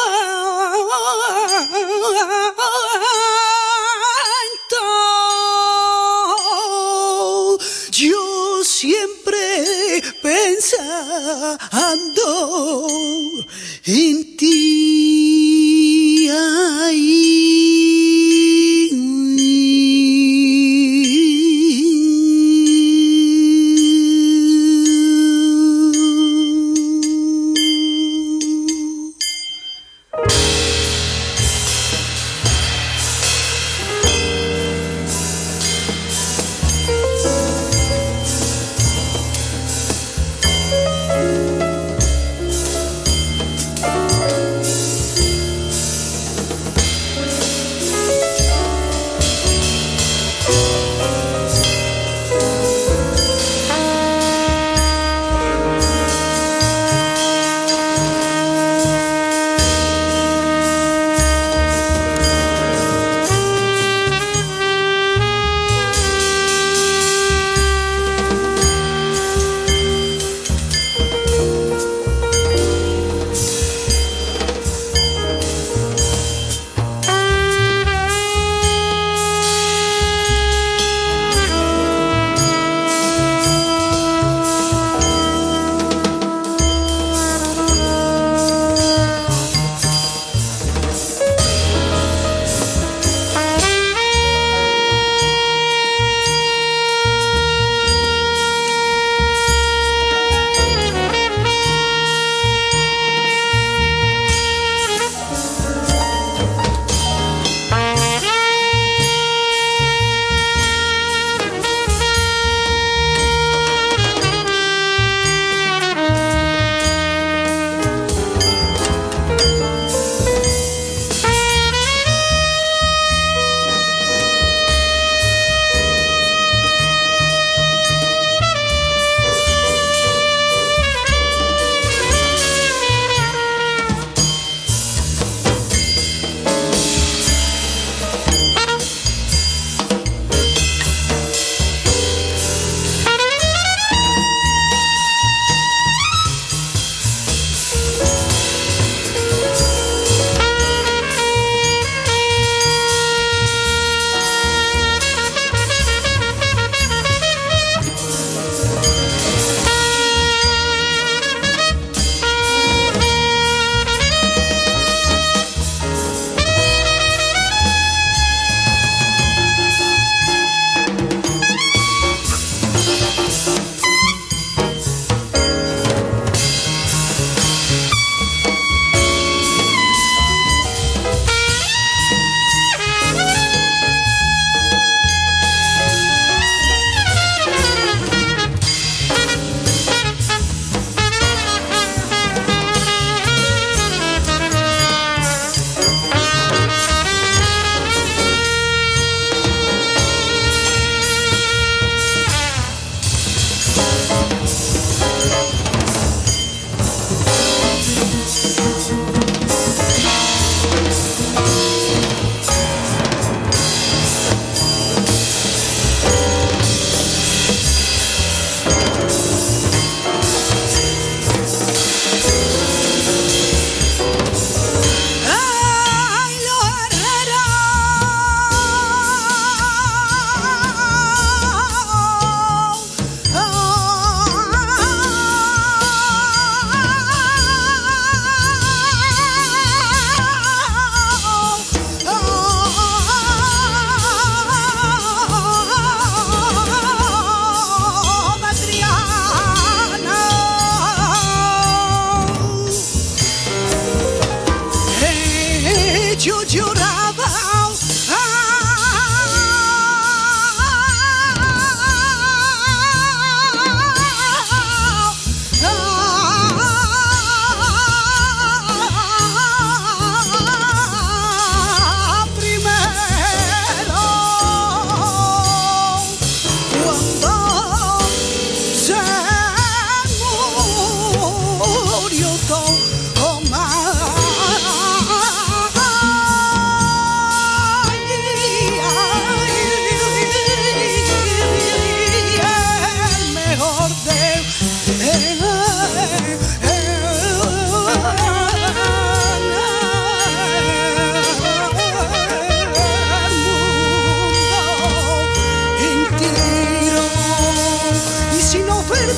yo siempre pensando en ti. Ay.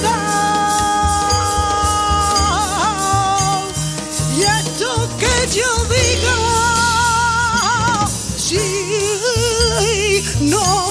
verdad. Y esto que yo diga, sí, no.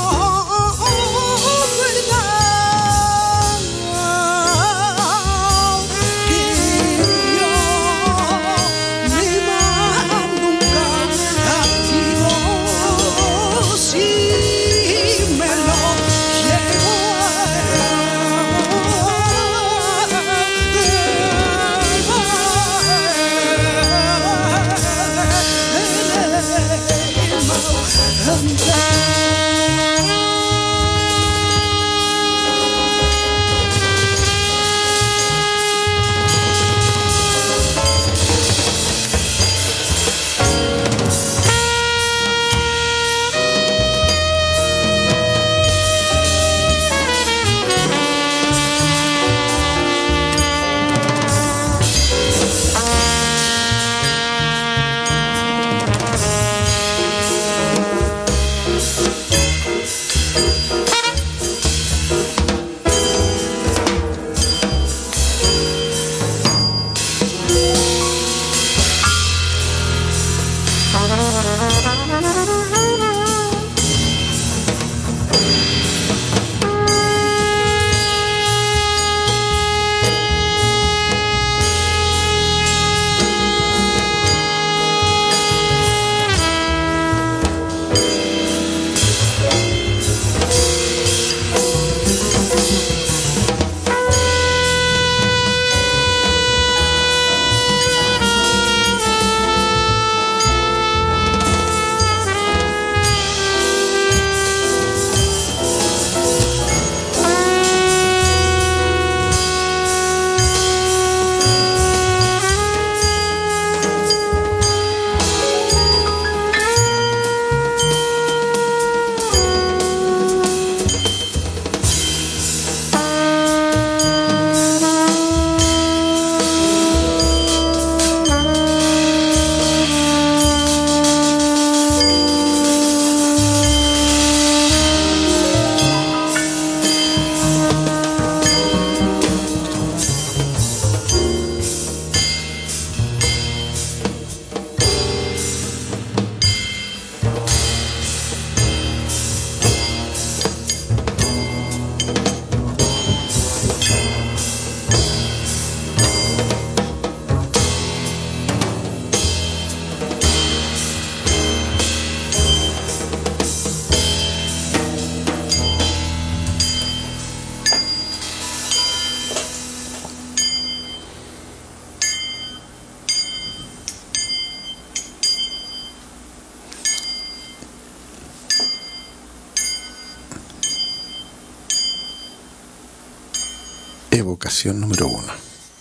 Evocación número uno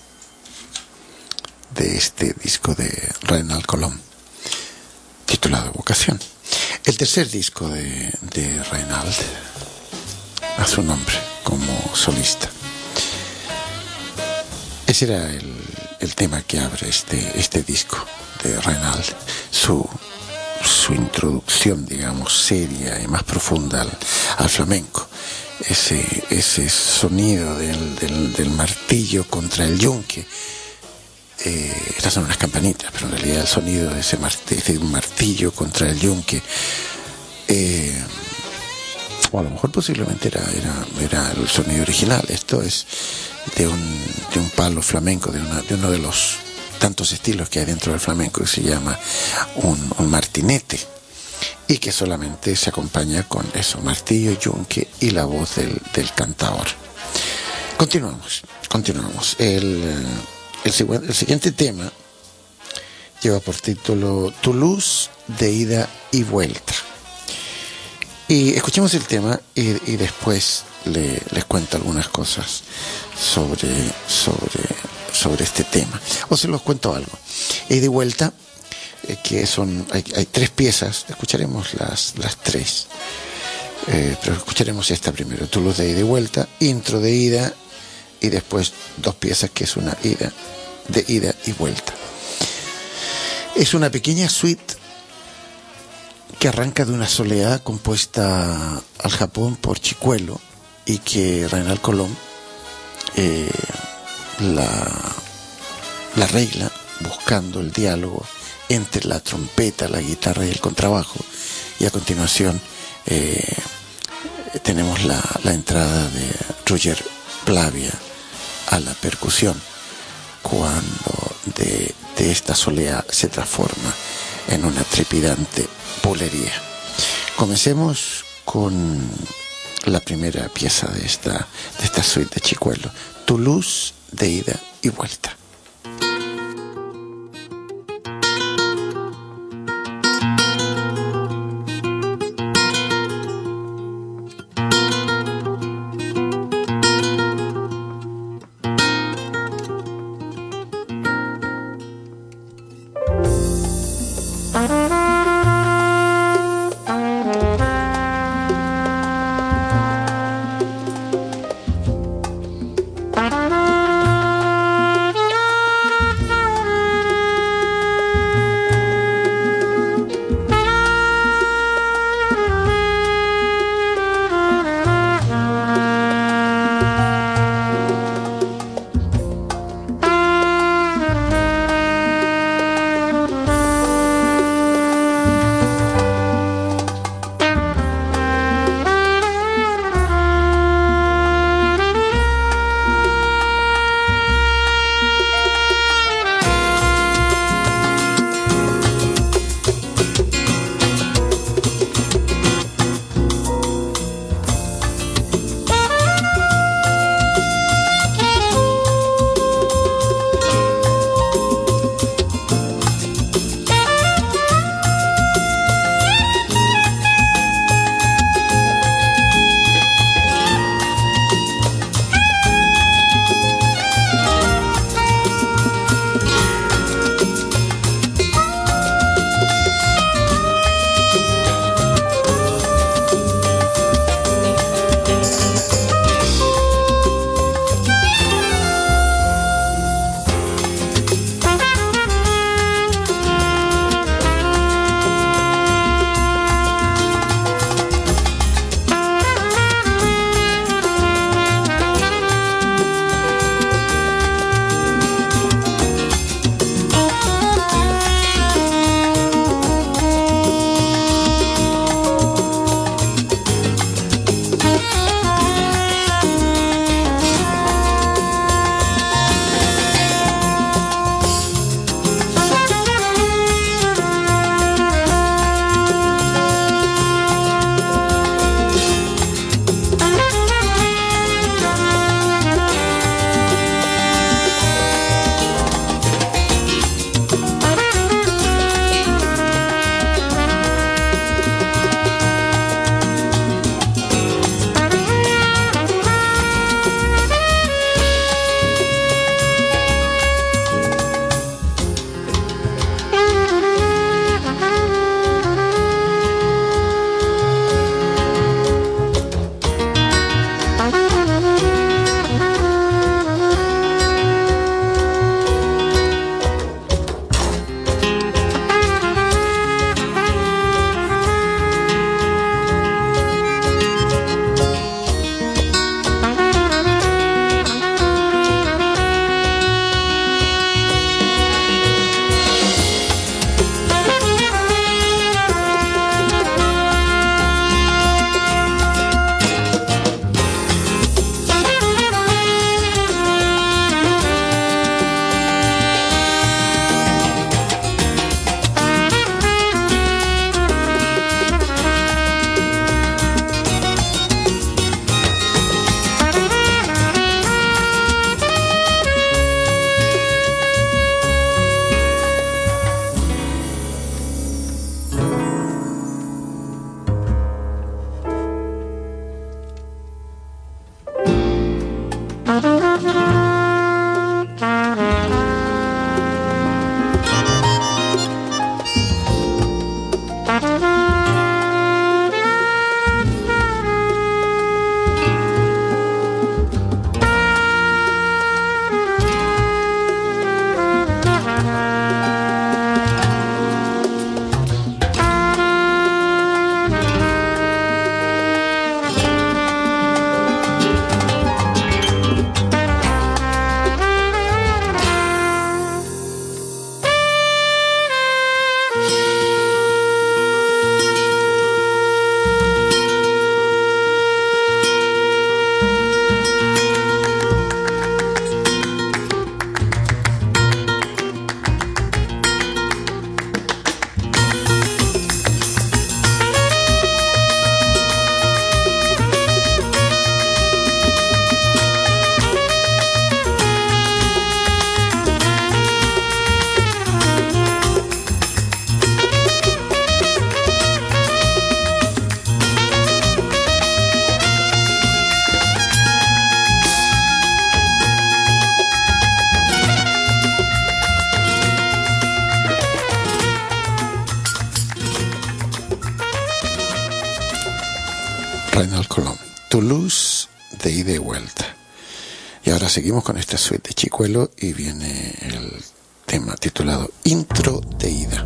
de este disco de Reynald Colom, titulado Evocación. El tercer disco de, de Reynald a su nombre como solista. Ese era el, el tema que abre este, este disco de Reynald, su, su introducción, digamos, seria y más profunda al, al flamenco. Ese, ese sonido del, del, del martillo contra el yunque. Eh, estas son unas campanitas, pero en realidad el sonido de ese martillo, de un martillo contra el yunque, eh, o a lo mejor posiblemente era, era, era el sonido original. Esto es de un, de un palo flamenco, de, una, de uno de los tantos estilos que hay dentro del flamenco, que se llama un, un martinete, y que solamente se acompaña con eso, martillo, yunque y la voz del, del cantador. Continuamos, continuamos. El, el, el siguiente tema lleva por título Toulouse de ida y vuelta. Y escuchemos el tema y, y después le, les cuento algunas cosas sobre, sobre, sobre este tema. O se los cuento algo. Ida y vuelta, que son hay, hay tres piezas, escucharemos las, las tres, eh, pero escucharemos esta primero, Toulouse de ida y vuelta, intro de ida, y después dos piezas que es una ida, de ida y vuelta. Es una pequeña suite que arranca de una soleá compuesta al Japón por Chicuelo y que Reynald Colom eh, la, la regla, buscando el diálogo entre la trompeta, la guitarra y el contrabajo, y a continuación eh, tenemos la, la entrada de Roger Plavia a la percusión, cuando de, de esta soleá se transforma en una trepidante bulería. Comencemos con la primera pieza de esta, de esta suite de Chicuelo, Tu luz de ida y vuelta. Thank you. Reinald Colón, Toulouse de ida y vuelta. Y ahora seguimos con esta suite de Chicuelo y viene el tema titulado Intro de ida.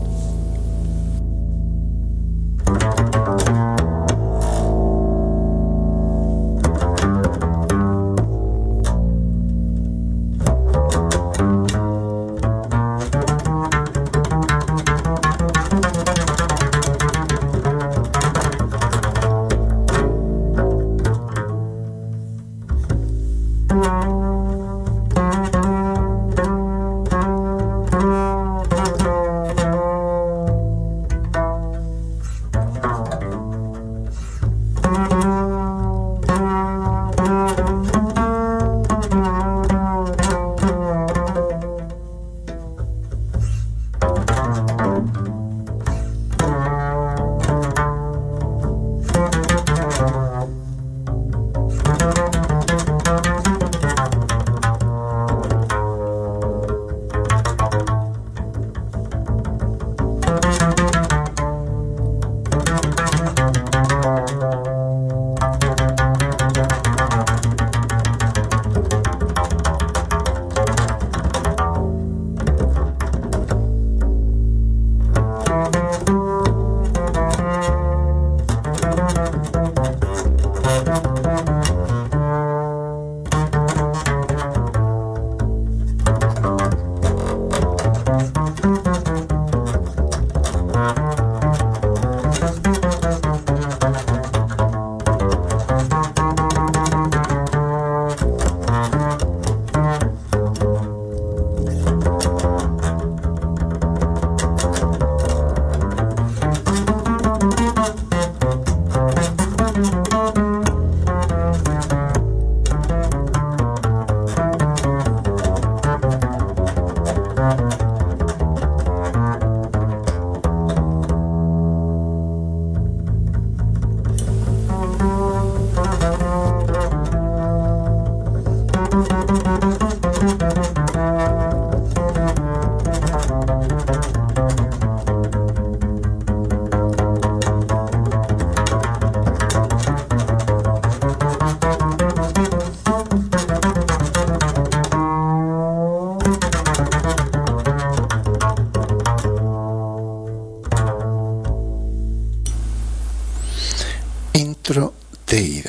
De ida.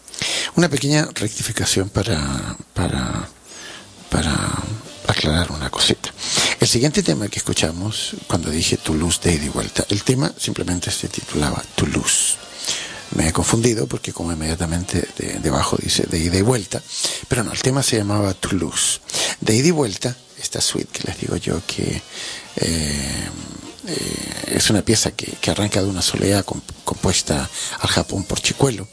Una pequeña rectificación para, para, para aclarar una cosita. El siguiente tema que escuchamos, cuando dije Toulouse de ida y vuelta, el tema simplemente se titulaba Toulouse. Me he confundido porque como inmediatamente de, debajo dice de ida y vuelta, pero no, el tema se llamaba Toulouse. De ida y vuelta, esta suite que les digo yo que eh, eh, es una pieza que, que arranca de una soleá comp- compuesta al Japón por Chicuelo,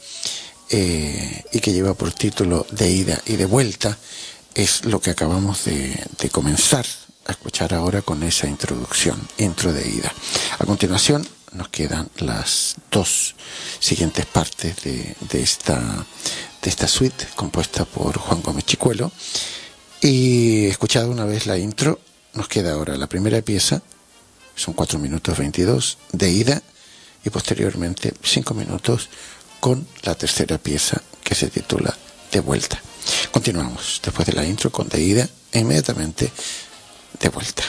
eh, y que lleva por título De ida y de vuelta, es lo que acabamos de, de comenzar a escuchar ahora con esa introducción, intro de ida. A continuación nos quedan las dos siguientes partes de, de, esta, de esta suite compuesta por Juan Gómez Chicuelo, y escuchada una vez la intro, nos queda ahora la primera pieza, son cuatro minutos veintidós de ida, y posteriormente cinco minutos con la tercera pieza que se titula De vuelta. Continuamos después de la intro con De ida e inmediatamente de vuelta.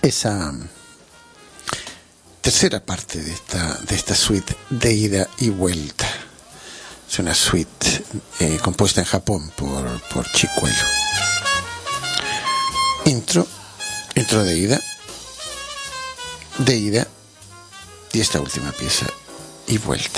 esa tercera parte de esta, de esta suite de ida y vuelta. Es una suite eh, compuesta en Japón por, por Chicuelo. Intro, intro de ida, de ida, y esta última pieza y vuelta.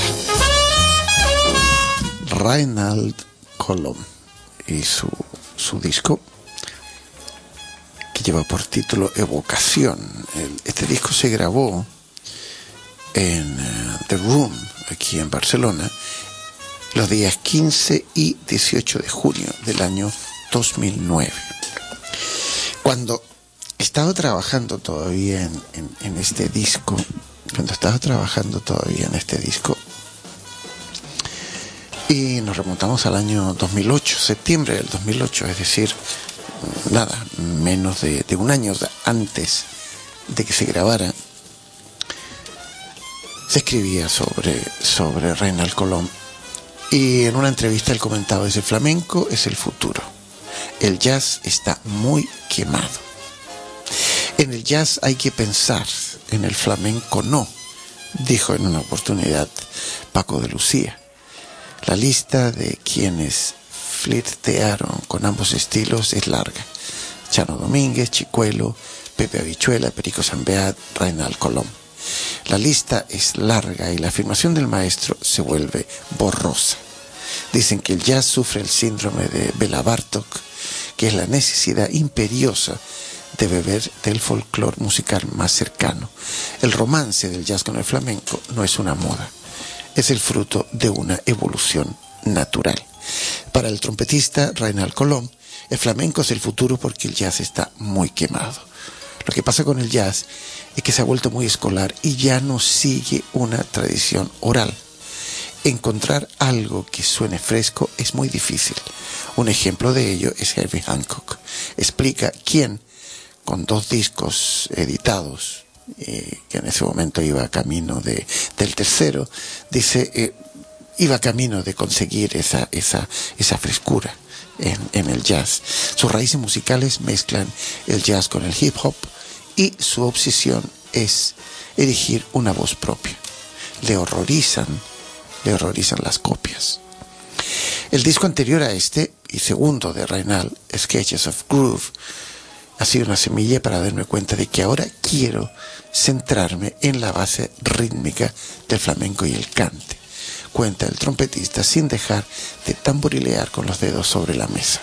Reinald Colom y su, su disco, que lleva por título Evocación. El, este disco se grabó en uh, The Room, aquí en Barcelona, los días quince y dieciocho de junio del año dos mil nueve. Cuando estaba trabajando todavía en, en, en este disco, cuando estaba trabajando todavía en este disco, y nos remontamos al año dos mil ocho, septiembre del dos mil ocho, es decir, nada, menos de, de un año antes de que se grabara, se escribía sobre, sobre Reinald Colom, y en una entrevista él comentaba: ese flamenco es el futuro, el jazz está muy quemado, en el jazz hay que pensar, en el flamenco no, dijo en una oportunidad Paco de Lucía. La lista de quienes flirtearon con ambos estilos es larga: Chano Domínguez, Chicuelo, Pepe Habichuela, Perico Sambeat, Reinald Colom. La lista es larga y la afirmación del maestro se vuelve borrosa. Dicen que el jazz sufre el síndrome de Bela Bartok, que es la necesidad imperiosa de beber del folclore musical más cercano. El romance del jazz con el flamenco no es una moda, es el fruto de una evolución natural. Para el trompetista Reinald Colom, el flamenco es el futuro porque el jazz está muy quemado. Lo que pasa con el jazz es que se ha vuelto muy escolar y ya no sigue una tradición oral. Encontrar algo que suene fresco es muy difícil. Un ejemplo de ello es Herbie Hancock. Explica quién, con dos discos editados, eh, que en ese momento iba camino de, del tercero, dice, eh, iba camino de conseguir esa, esa, esa frescura en, en el jazz. Sus raíces musicales mezclan el jazz con el hip hop y su obsesión es erigir una voz propia. Le horrorizan, le horrorizan las copias. El disco anterior a este y segundo de Reinald, Sketches of Groove, ha sido una semilla para darme cuenta de que ahora quiero centrarme en la base rítmica del flamenco y el cante, cuenta el trompetista sin dejar de tamborilear con los dedos sobre la mesa.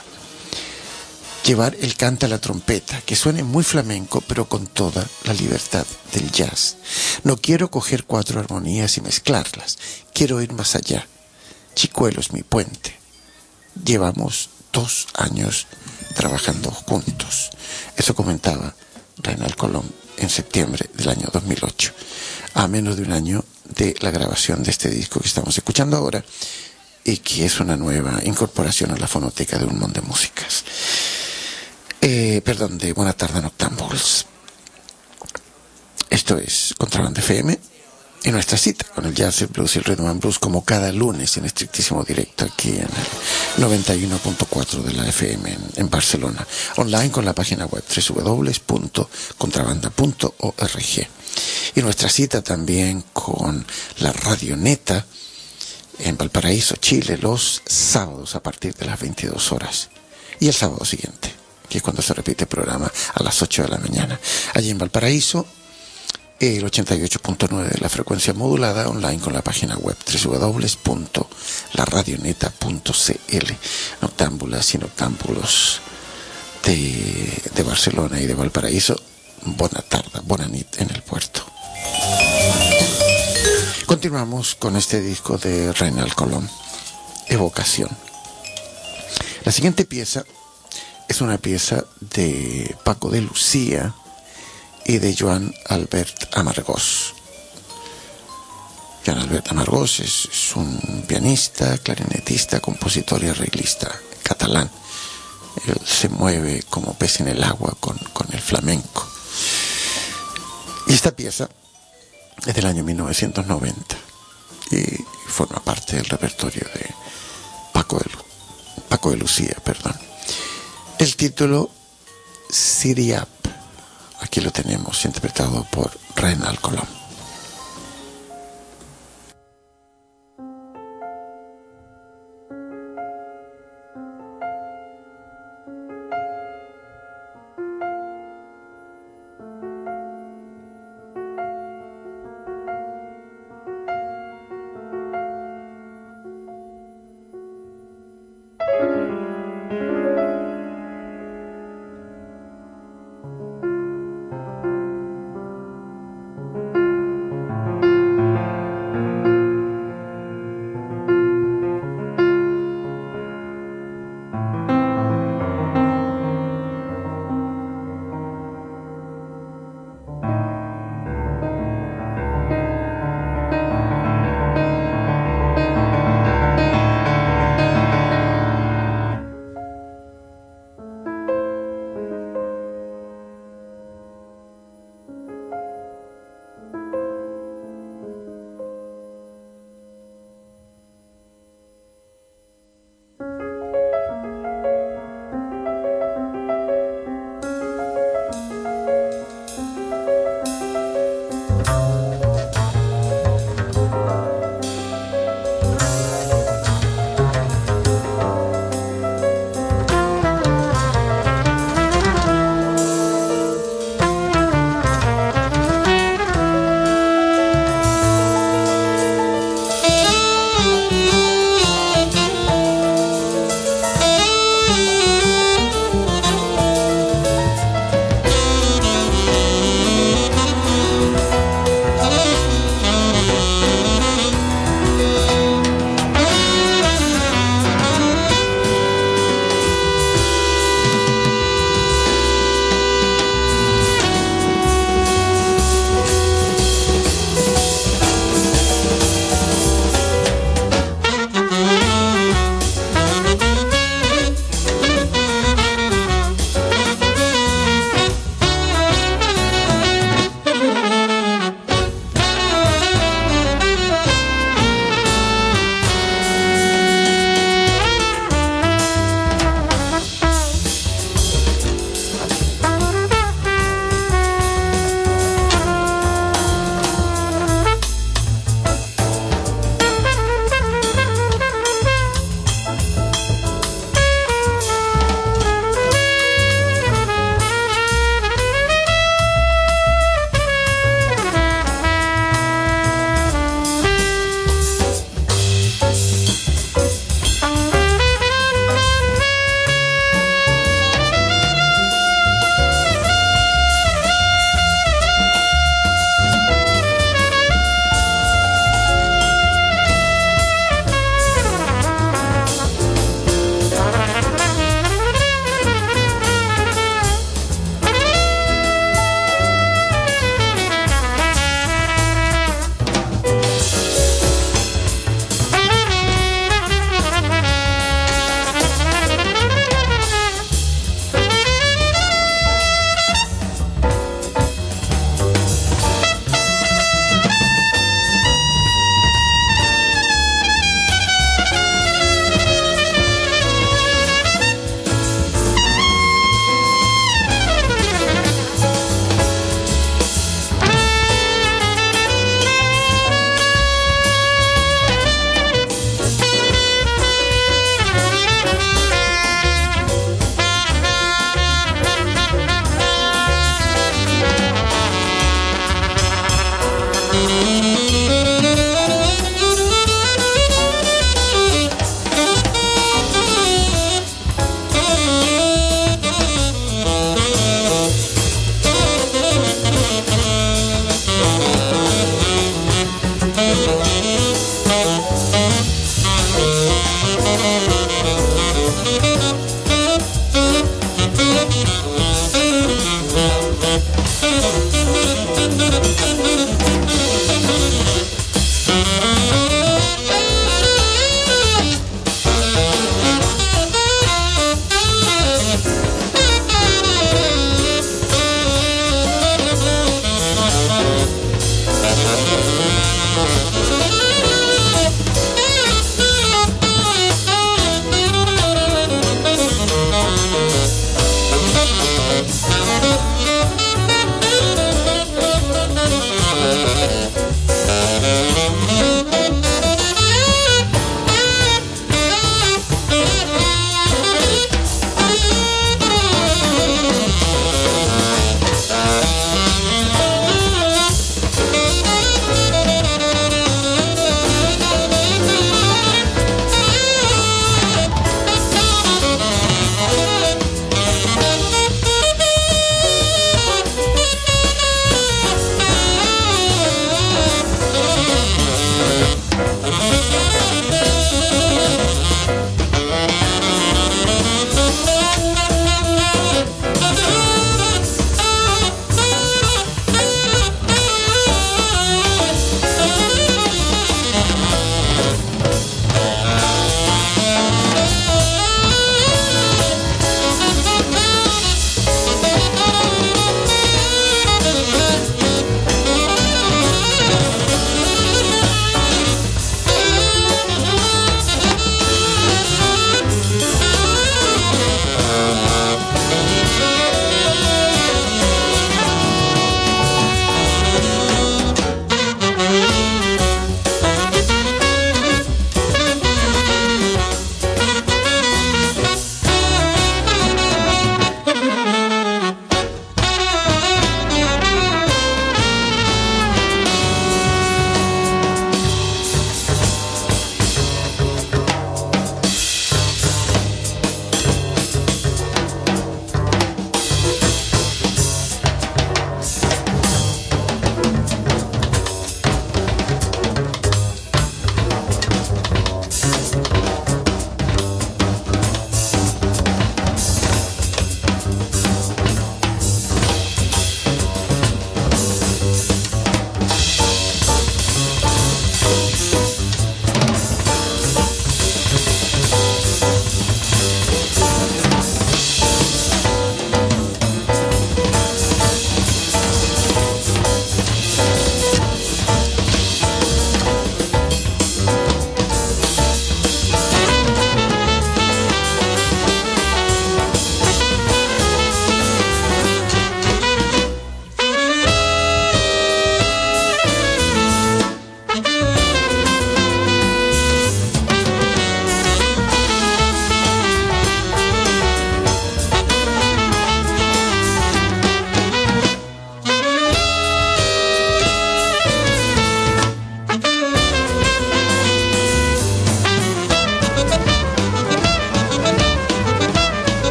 Llevar el cante a la trompeta, que suene muy flamenco pero con toda la libertad del jazz. No quiero coger cuatro armonías y mezclarlas, quiero ir más allá. Chicuelo es mi puente. Llevamos dos años trabajando juntos. Eso comentaba Reinald Colom en septiembre del año dos mil ocho, a menos de un año de la grabación de este disco que estamos escuchando ahora y que es una nueva incorporación a la fonoteca de un montón de músicas. Eh, perdón, de Buena Tarde Noctambules. Esto es Contrabanda F M y nuestra cita con el jazz, el blues y el rhythm and blues, como cada lunes en estrictísimo directo aquí en el noventa y uno punto cuatro de la F M en, en Barcelona, online con la página web doble u doble u doble u punto contrabanda punto org, y nuestra cita también con la Radio Neta en Valparaíso, Chile, los sábados a partir de las veintidós horas, y el sábado siguiente, que es cuando se repite el programa, a las ocho de la mañana. Allí en Valparaíso, el ochenta y ocho punto nueve de la frecuencia modulada, online con la página web doble u doble u doble u punto la radioneta punto c l. Noctámbulas y noctámbulos de, de Barcelona y de Valparaíso, buena tarde, buena nit en el puerto. Continuamos con este disco de Reinald Colom, Evocación. La siguiente pieza es una pieza de Paco de Lucía y de Joan Albert Amargós. Joan Albert Amargós es, es un pianista, clarinetista, compositor y arreglista catalán. Él se mueve como pez en el agua con, con el flamenco. Y esta pieza es del año mil novecientos noventa y forma parte del repertorio de Paco de, Lu, Paco de Lucía, perdón. El título, City Up, aquí lo tenemos interpretado por Reinald Colom.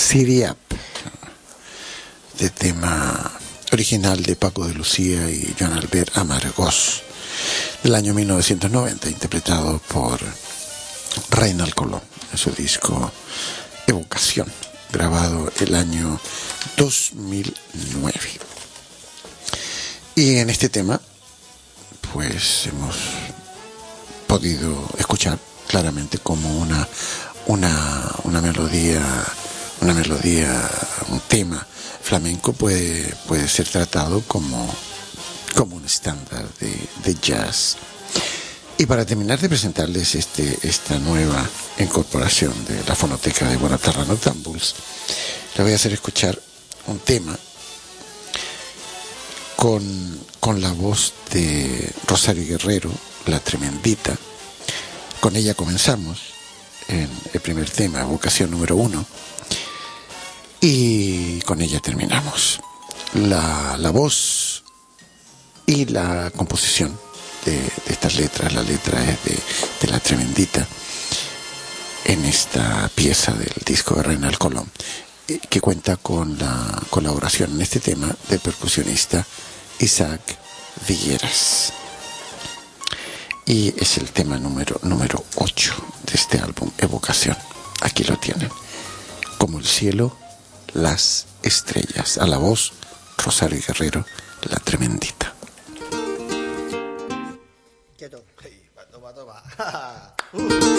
City Up, de tema original de Paco de Lucía y Joan Albert Amargós, del año mil novecientos noventa, interpretado por Reinald Colom en su disco Evocación, grabado el año dos mil nueve. Y en este tema pues hemos podido escuchar claramente como una una una melodía una melodía un tema flamenco puede puede ser tratado como como un estándar de, de jazz. Y para terminar de presentarles este esta nueva incorporación de la fonoteca de Buenaterra Noctambuls, le voy a hacer escuchar un tema con, con la voz de Rosario Guerrero, La Tremendita. Con ella comenzamos en el primer tema, Vocación número uno, y con ella terminamos. La, la voz y la composición de, de estas letras, la letra es de, de La Tremendita, en esta pieza del disco de Reinald Colom, que cuenta con la colaboración en este tema del percusionista Isaac Villeras. Y es el tema número, número ocho de este álbum, Evocación. Aquí lo tienen. Como el cielo, las estrellas. A la voz, Rosario Guerrero, La Tremendita. Quieto. Hey, toma, toma. uh.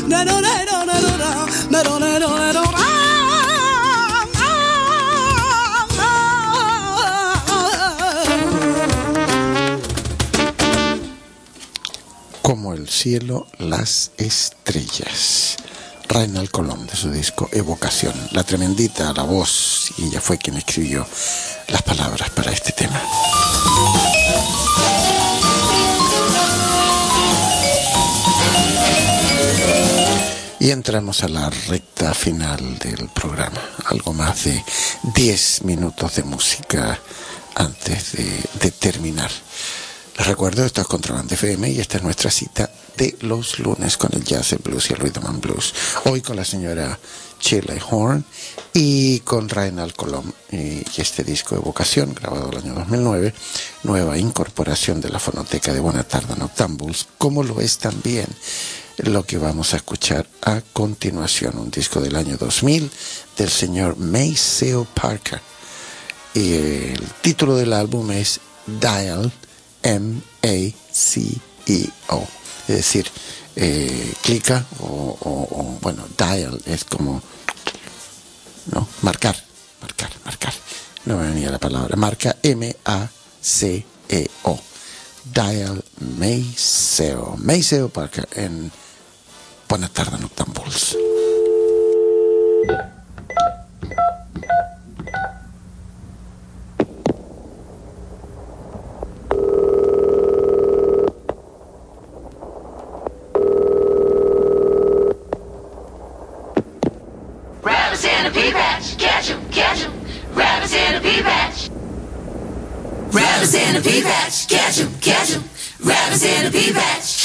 Como el cielo, las estrellas. Reinald Colom, de su disco Evocación. La tremendita, la voz, y ella fue quien escribió las palabras para este tema. Y entramos a la recta final del programa. Algo más de diez minutos de música antes de, de terminar. Les recuerdo, esto es Contraband F M y esta es nuestra cita de los lunes con el jazz, el blues y el rhythm and blues. Hoy con la señora Shirley Horn y con Reinald Colom y este disco Evocación, grabado el año dos mil nueve, nueva incorporación de la fonoteca de Buena Tarde Noctambules, como lo es también lo que vamos a escuchar a continuación, un disco del año dos mil del señor Maceo Parker. Y el título del álbum es Dial, M A C E O, es decir, eh, clica o, o, o, bueno, dial es como, no, marcar, marcar, marcar, no me venía la palabra, marca M A C E O, Dial Maceo, Maceo Parker en Buenas tardes, Noctambules. Rabbits in a pea patch, catch 'em, catch 'em. Rabbits in a pea patch. Rabbits in a pea patch, catch 'em, catch 'em. Rabbits in a pea patch.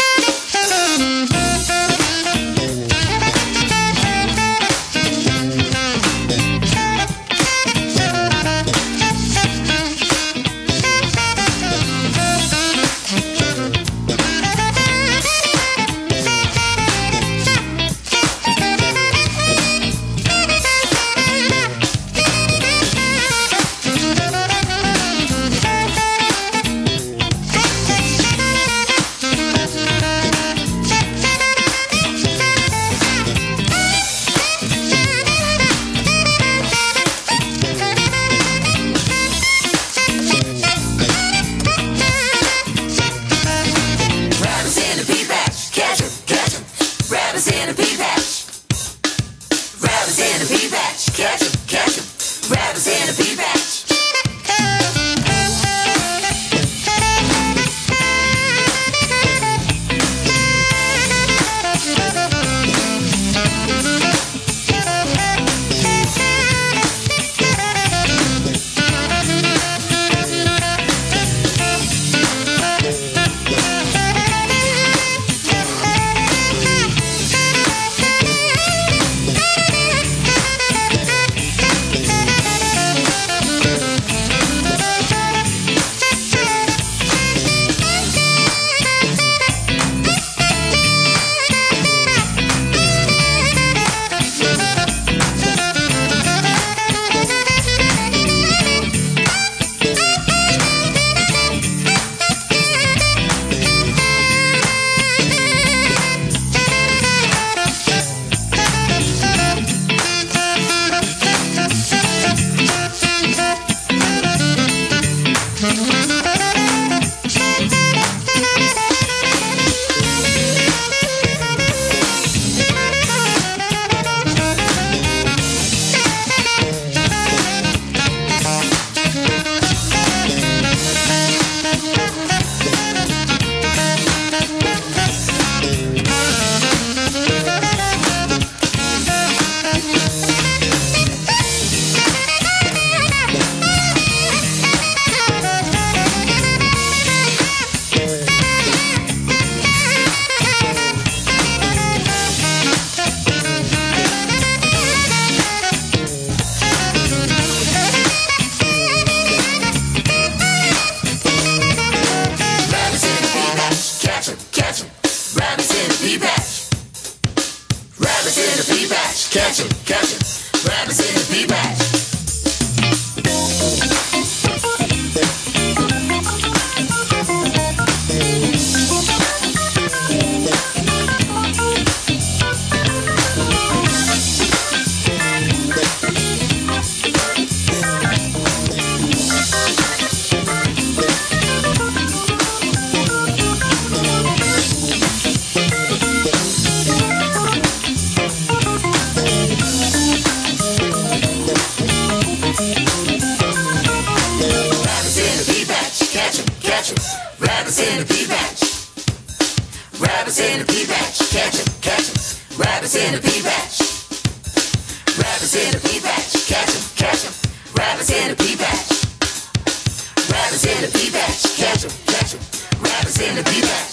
Rabbits in a pea patch. Rabbits in a pea patch. Catch 'em, catch 'em. Rabbits in a pea patch. Rabbits in a pea patch. Catch 'em, catch 'em. Rabbits in a pea patch.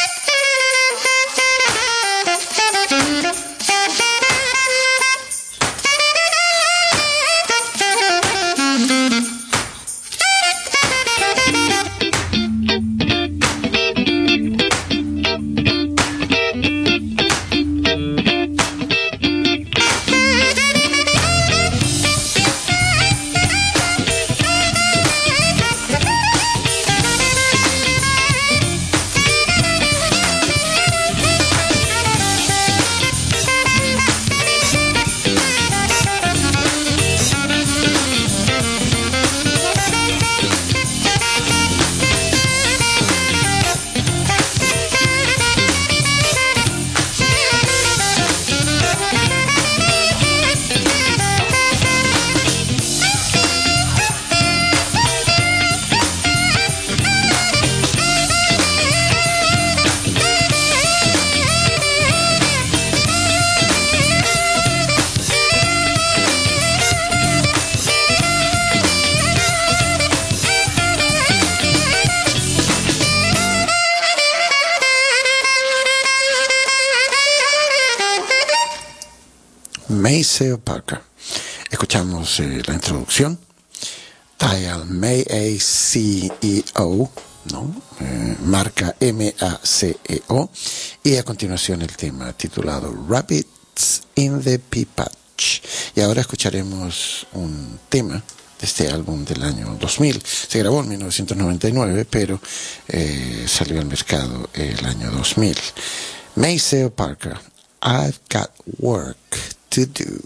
Maceo Parker. Escuchamos eh, la introducción. Dial M A C E O, ¿no? Eh, marca M A C E O. Y a continuación el tema titulado Rabbits in the Pea Patch. Y ahora escucharemos un tema de este álbum del año dos mil. Se grabó en mil novecientos noventa y nueve, pero eh, salió al mercado el año dos mil. Maceo Parker, I've Got Work to Do.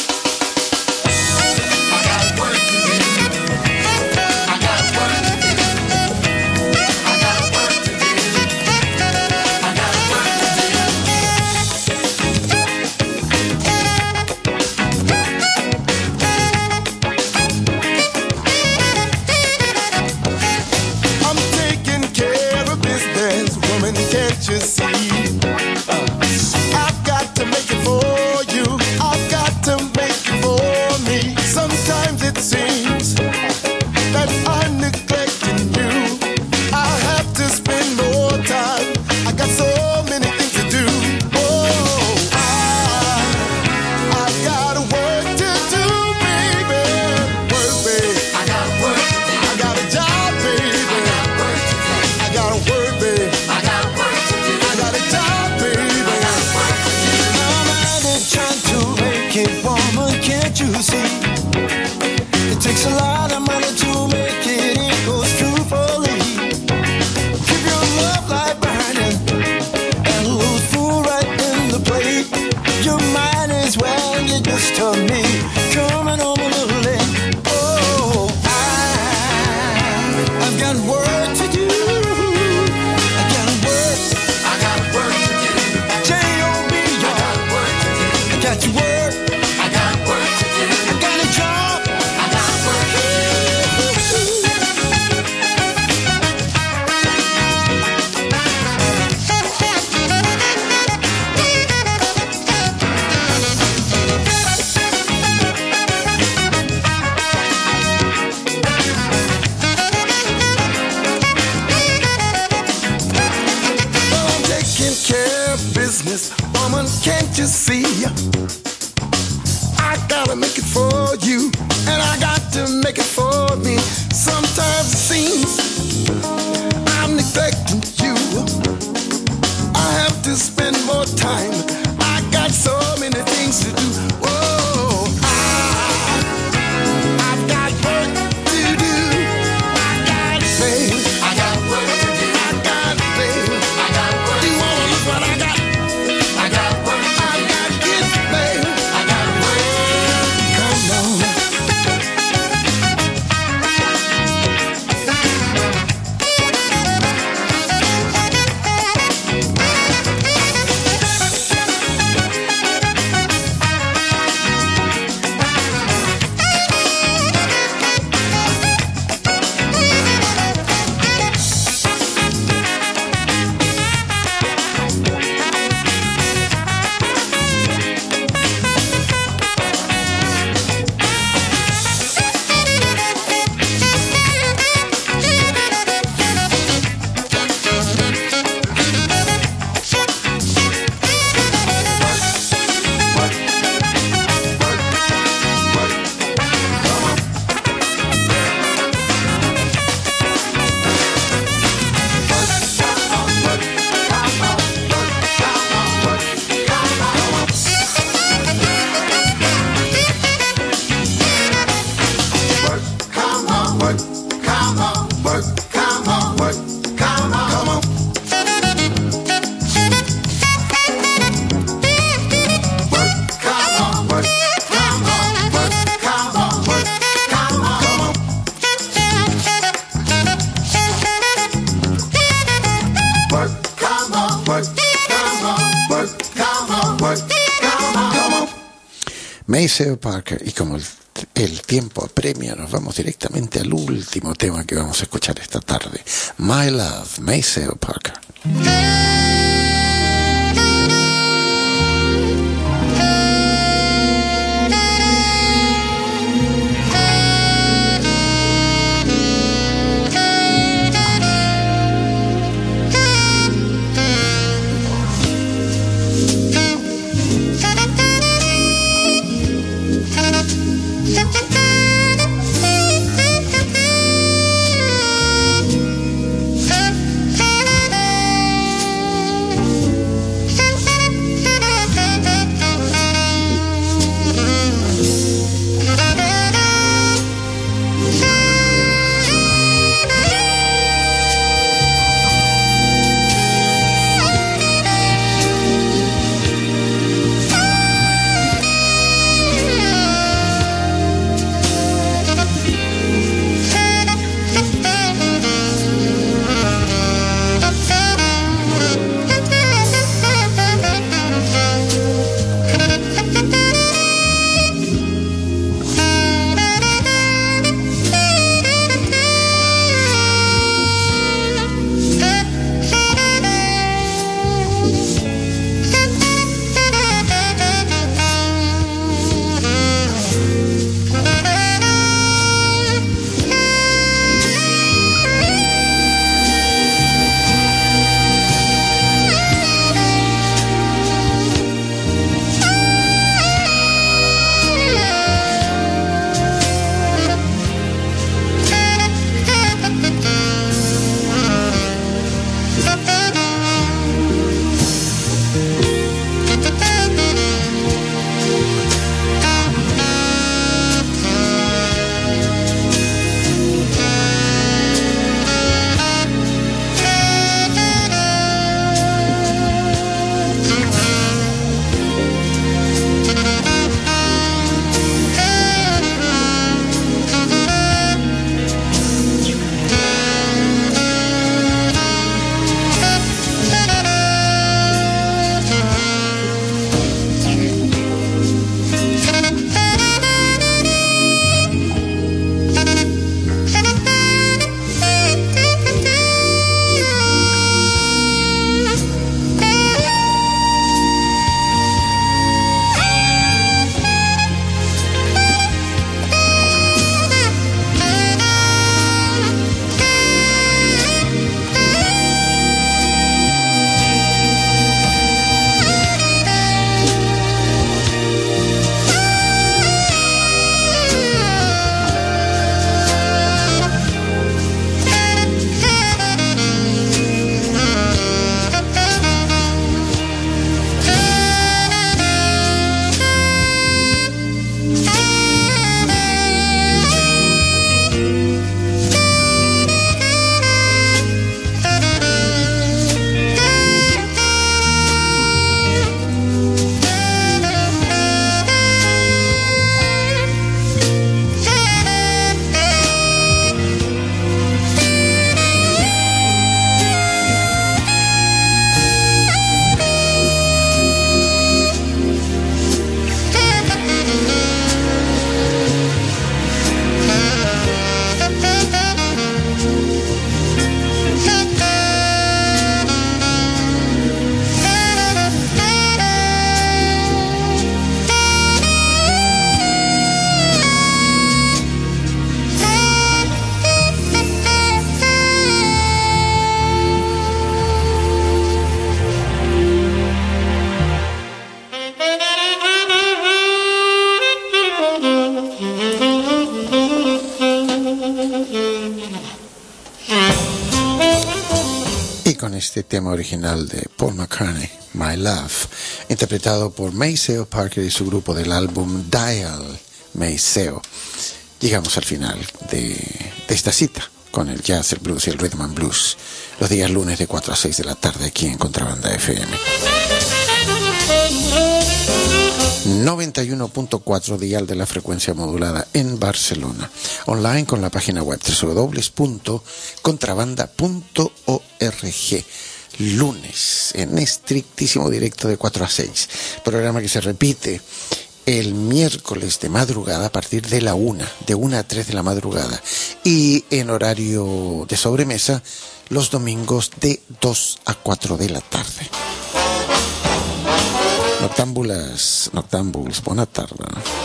You see, uh, I've got to make it for you. I've got to make it for me. Sometimes it seems that I'm neglecting you. I have to spend more time. I got so many things to do. Oh, I, I've got work to do, baby. Work, baby. I got work to do. I got a job, baby. I got work to do. I got to work, baby. I got work to do. I got a job, baby. I got work to do. I'm at it trying to make it, woman, can't you see? It takes a lot of money to make it, it goes truthfully. Keep your love light burning and a little food right in the plate. Your mind is when you just tell me, coming home a little late. Oh, I, I've got work to do. I got work. I got work to do. J O B, I got work to do. I got to work. I got work to do. I got a job. I got work to do. Well, I'm taking care of business, woman, can't you see? I gotta make it for you, and I got to make it for me. Sometimes it seems I'm neglecting you. I have to spend more time. I got so many things to do. Whoa, I, I've got work to do. I got it, babe. I got work to do. I got it, babe. I got work Do to you do. wanna look what I got? I got work to I do. got it, babe. I got work to do. Come on. Maceo Parker, y como el, el tiempo apremia, nos vamos directamente al último tema que vamos a escuchar esta tarde. My Love, Maceo Parker. Con este tema original de Paul McCartney, My Love, interpretado por Maceo Parker y su grupo del álbum Dial Maceo. Llegamos al final de, de esta cita con el jazz, el blues y el rhythm and blues, los días lunes de cuatro a seis de la tarde aquí en Contrabanda F M. noventa y uno punto cuatro dial de la frecuencia modulada en Barcelona. Online con la página web doble u doble u doble u punto contrabanda punto org. Lunes en estrictísimo directo de cuatro a seis. Programa que se repite el miércoles de madrugada a partir de la una, de una a tres de la madrugada, y en horario de sobremesa los domingos de dos a cuatro de la tarde. Noctámbulas, noctámbuls, buena tarde.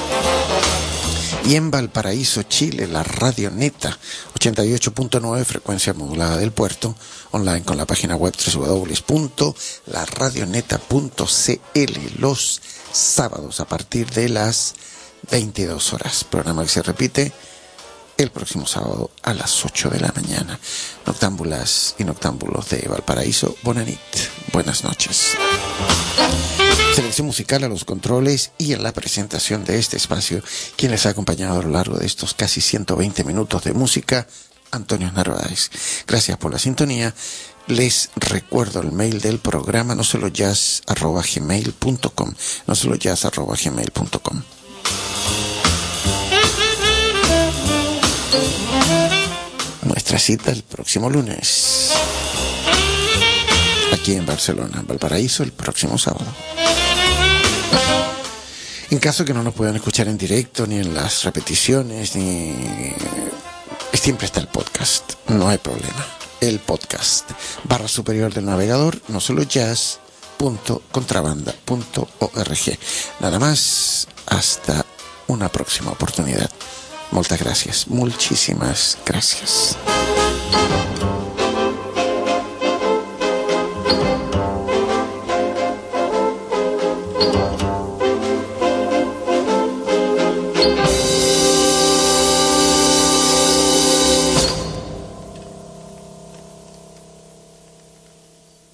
Y en Valparaíso, Chile, la Radio Neta, ochenta y ocho punto nueve, frecuencia modulada del puerto, online con la página web doble u doble u doble u punto la radioneta punto c l, los sábados a partir de las veintidós horas. Programa que se repite el próximo sábado a las ocho de la mañana. Noctámbulas y noctámbulos de Valparaíso, Bonanit, buenas noches. Selección musical a los controles y en la presentación de este espacio, quien les ha acompañado a lo largo de estos casi ciento veinte minutos de música, Antonio Narváez. Gracias por la sintonía. Les recuerdo el mail del programa, no solo jazz arroba gmail punto com, no solo jazz arroba gmail punto com. Nuestra cita el próximo lunes, aquí en Barcelona, Valparaíso, el próximo sábado. En caso que no nos puedan escuchar en directo, ni en las repeticiones, ni... siempre está el podcast, no hay problema. El podcast, barra superior del navegador, no solo jazz punto contrabanda punto org. Nada más, hasta una próxima oportunidad. Muchas gracias, muchísimas gracias.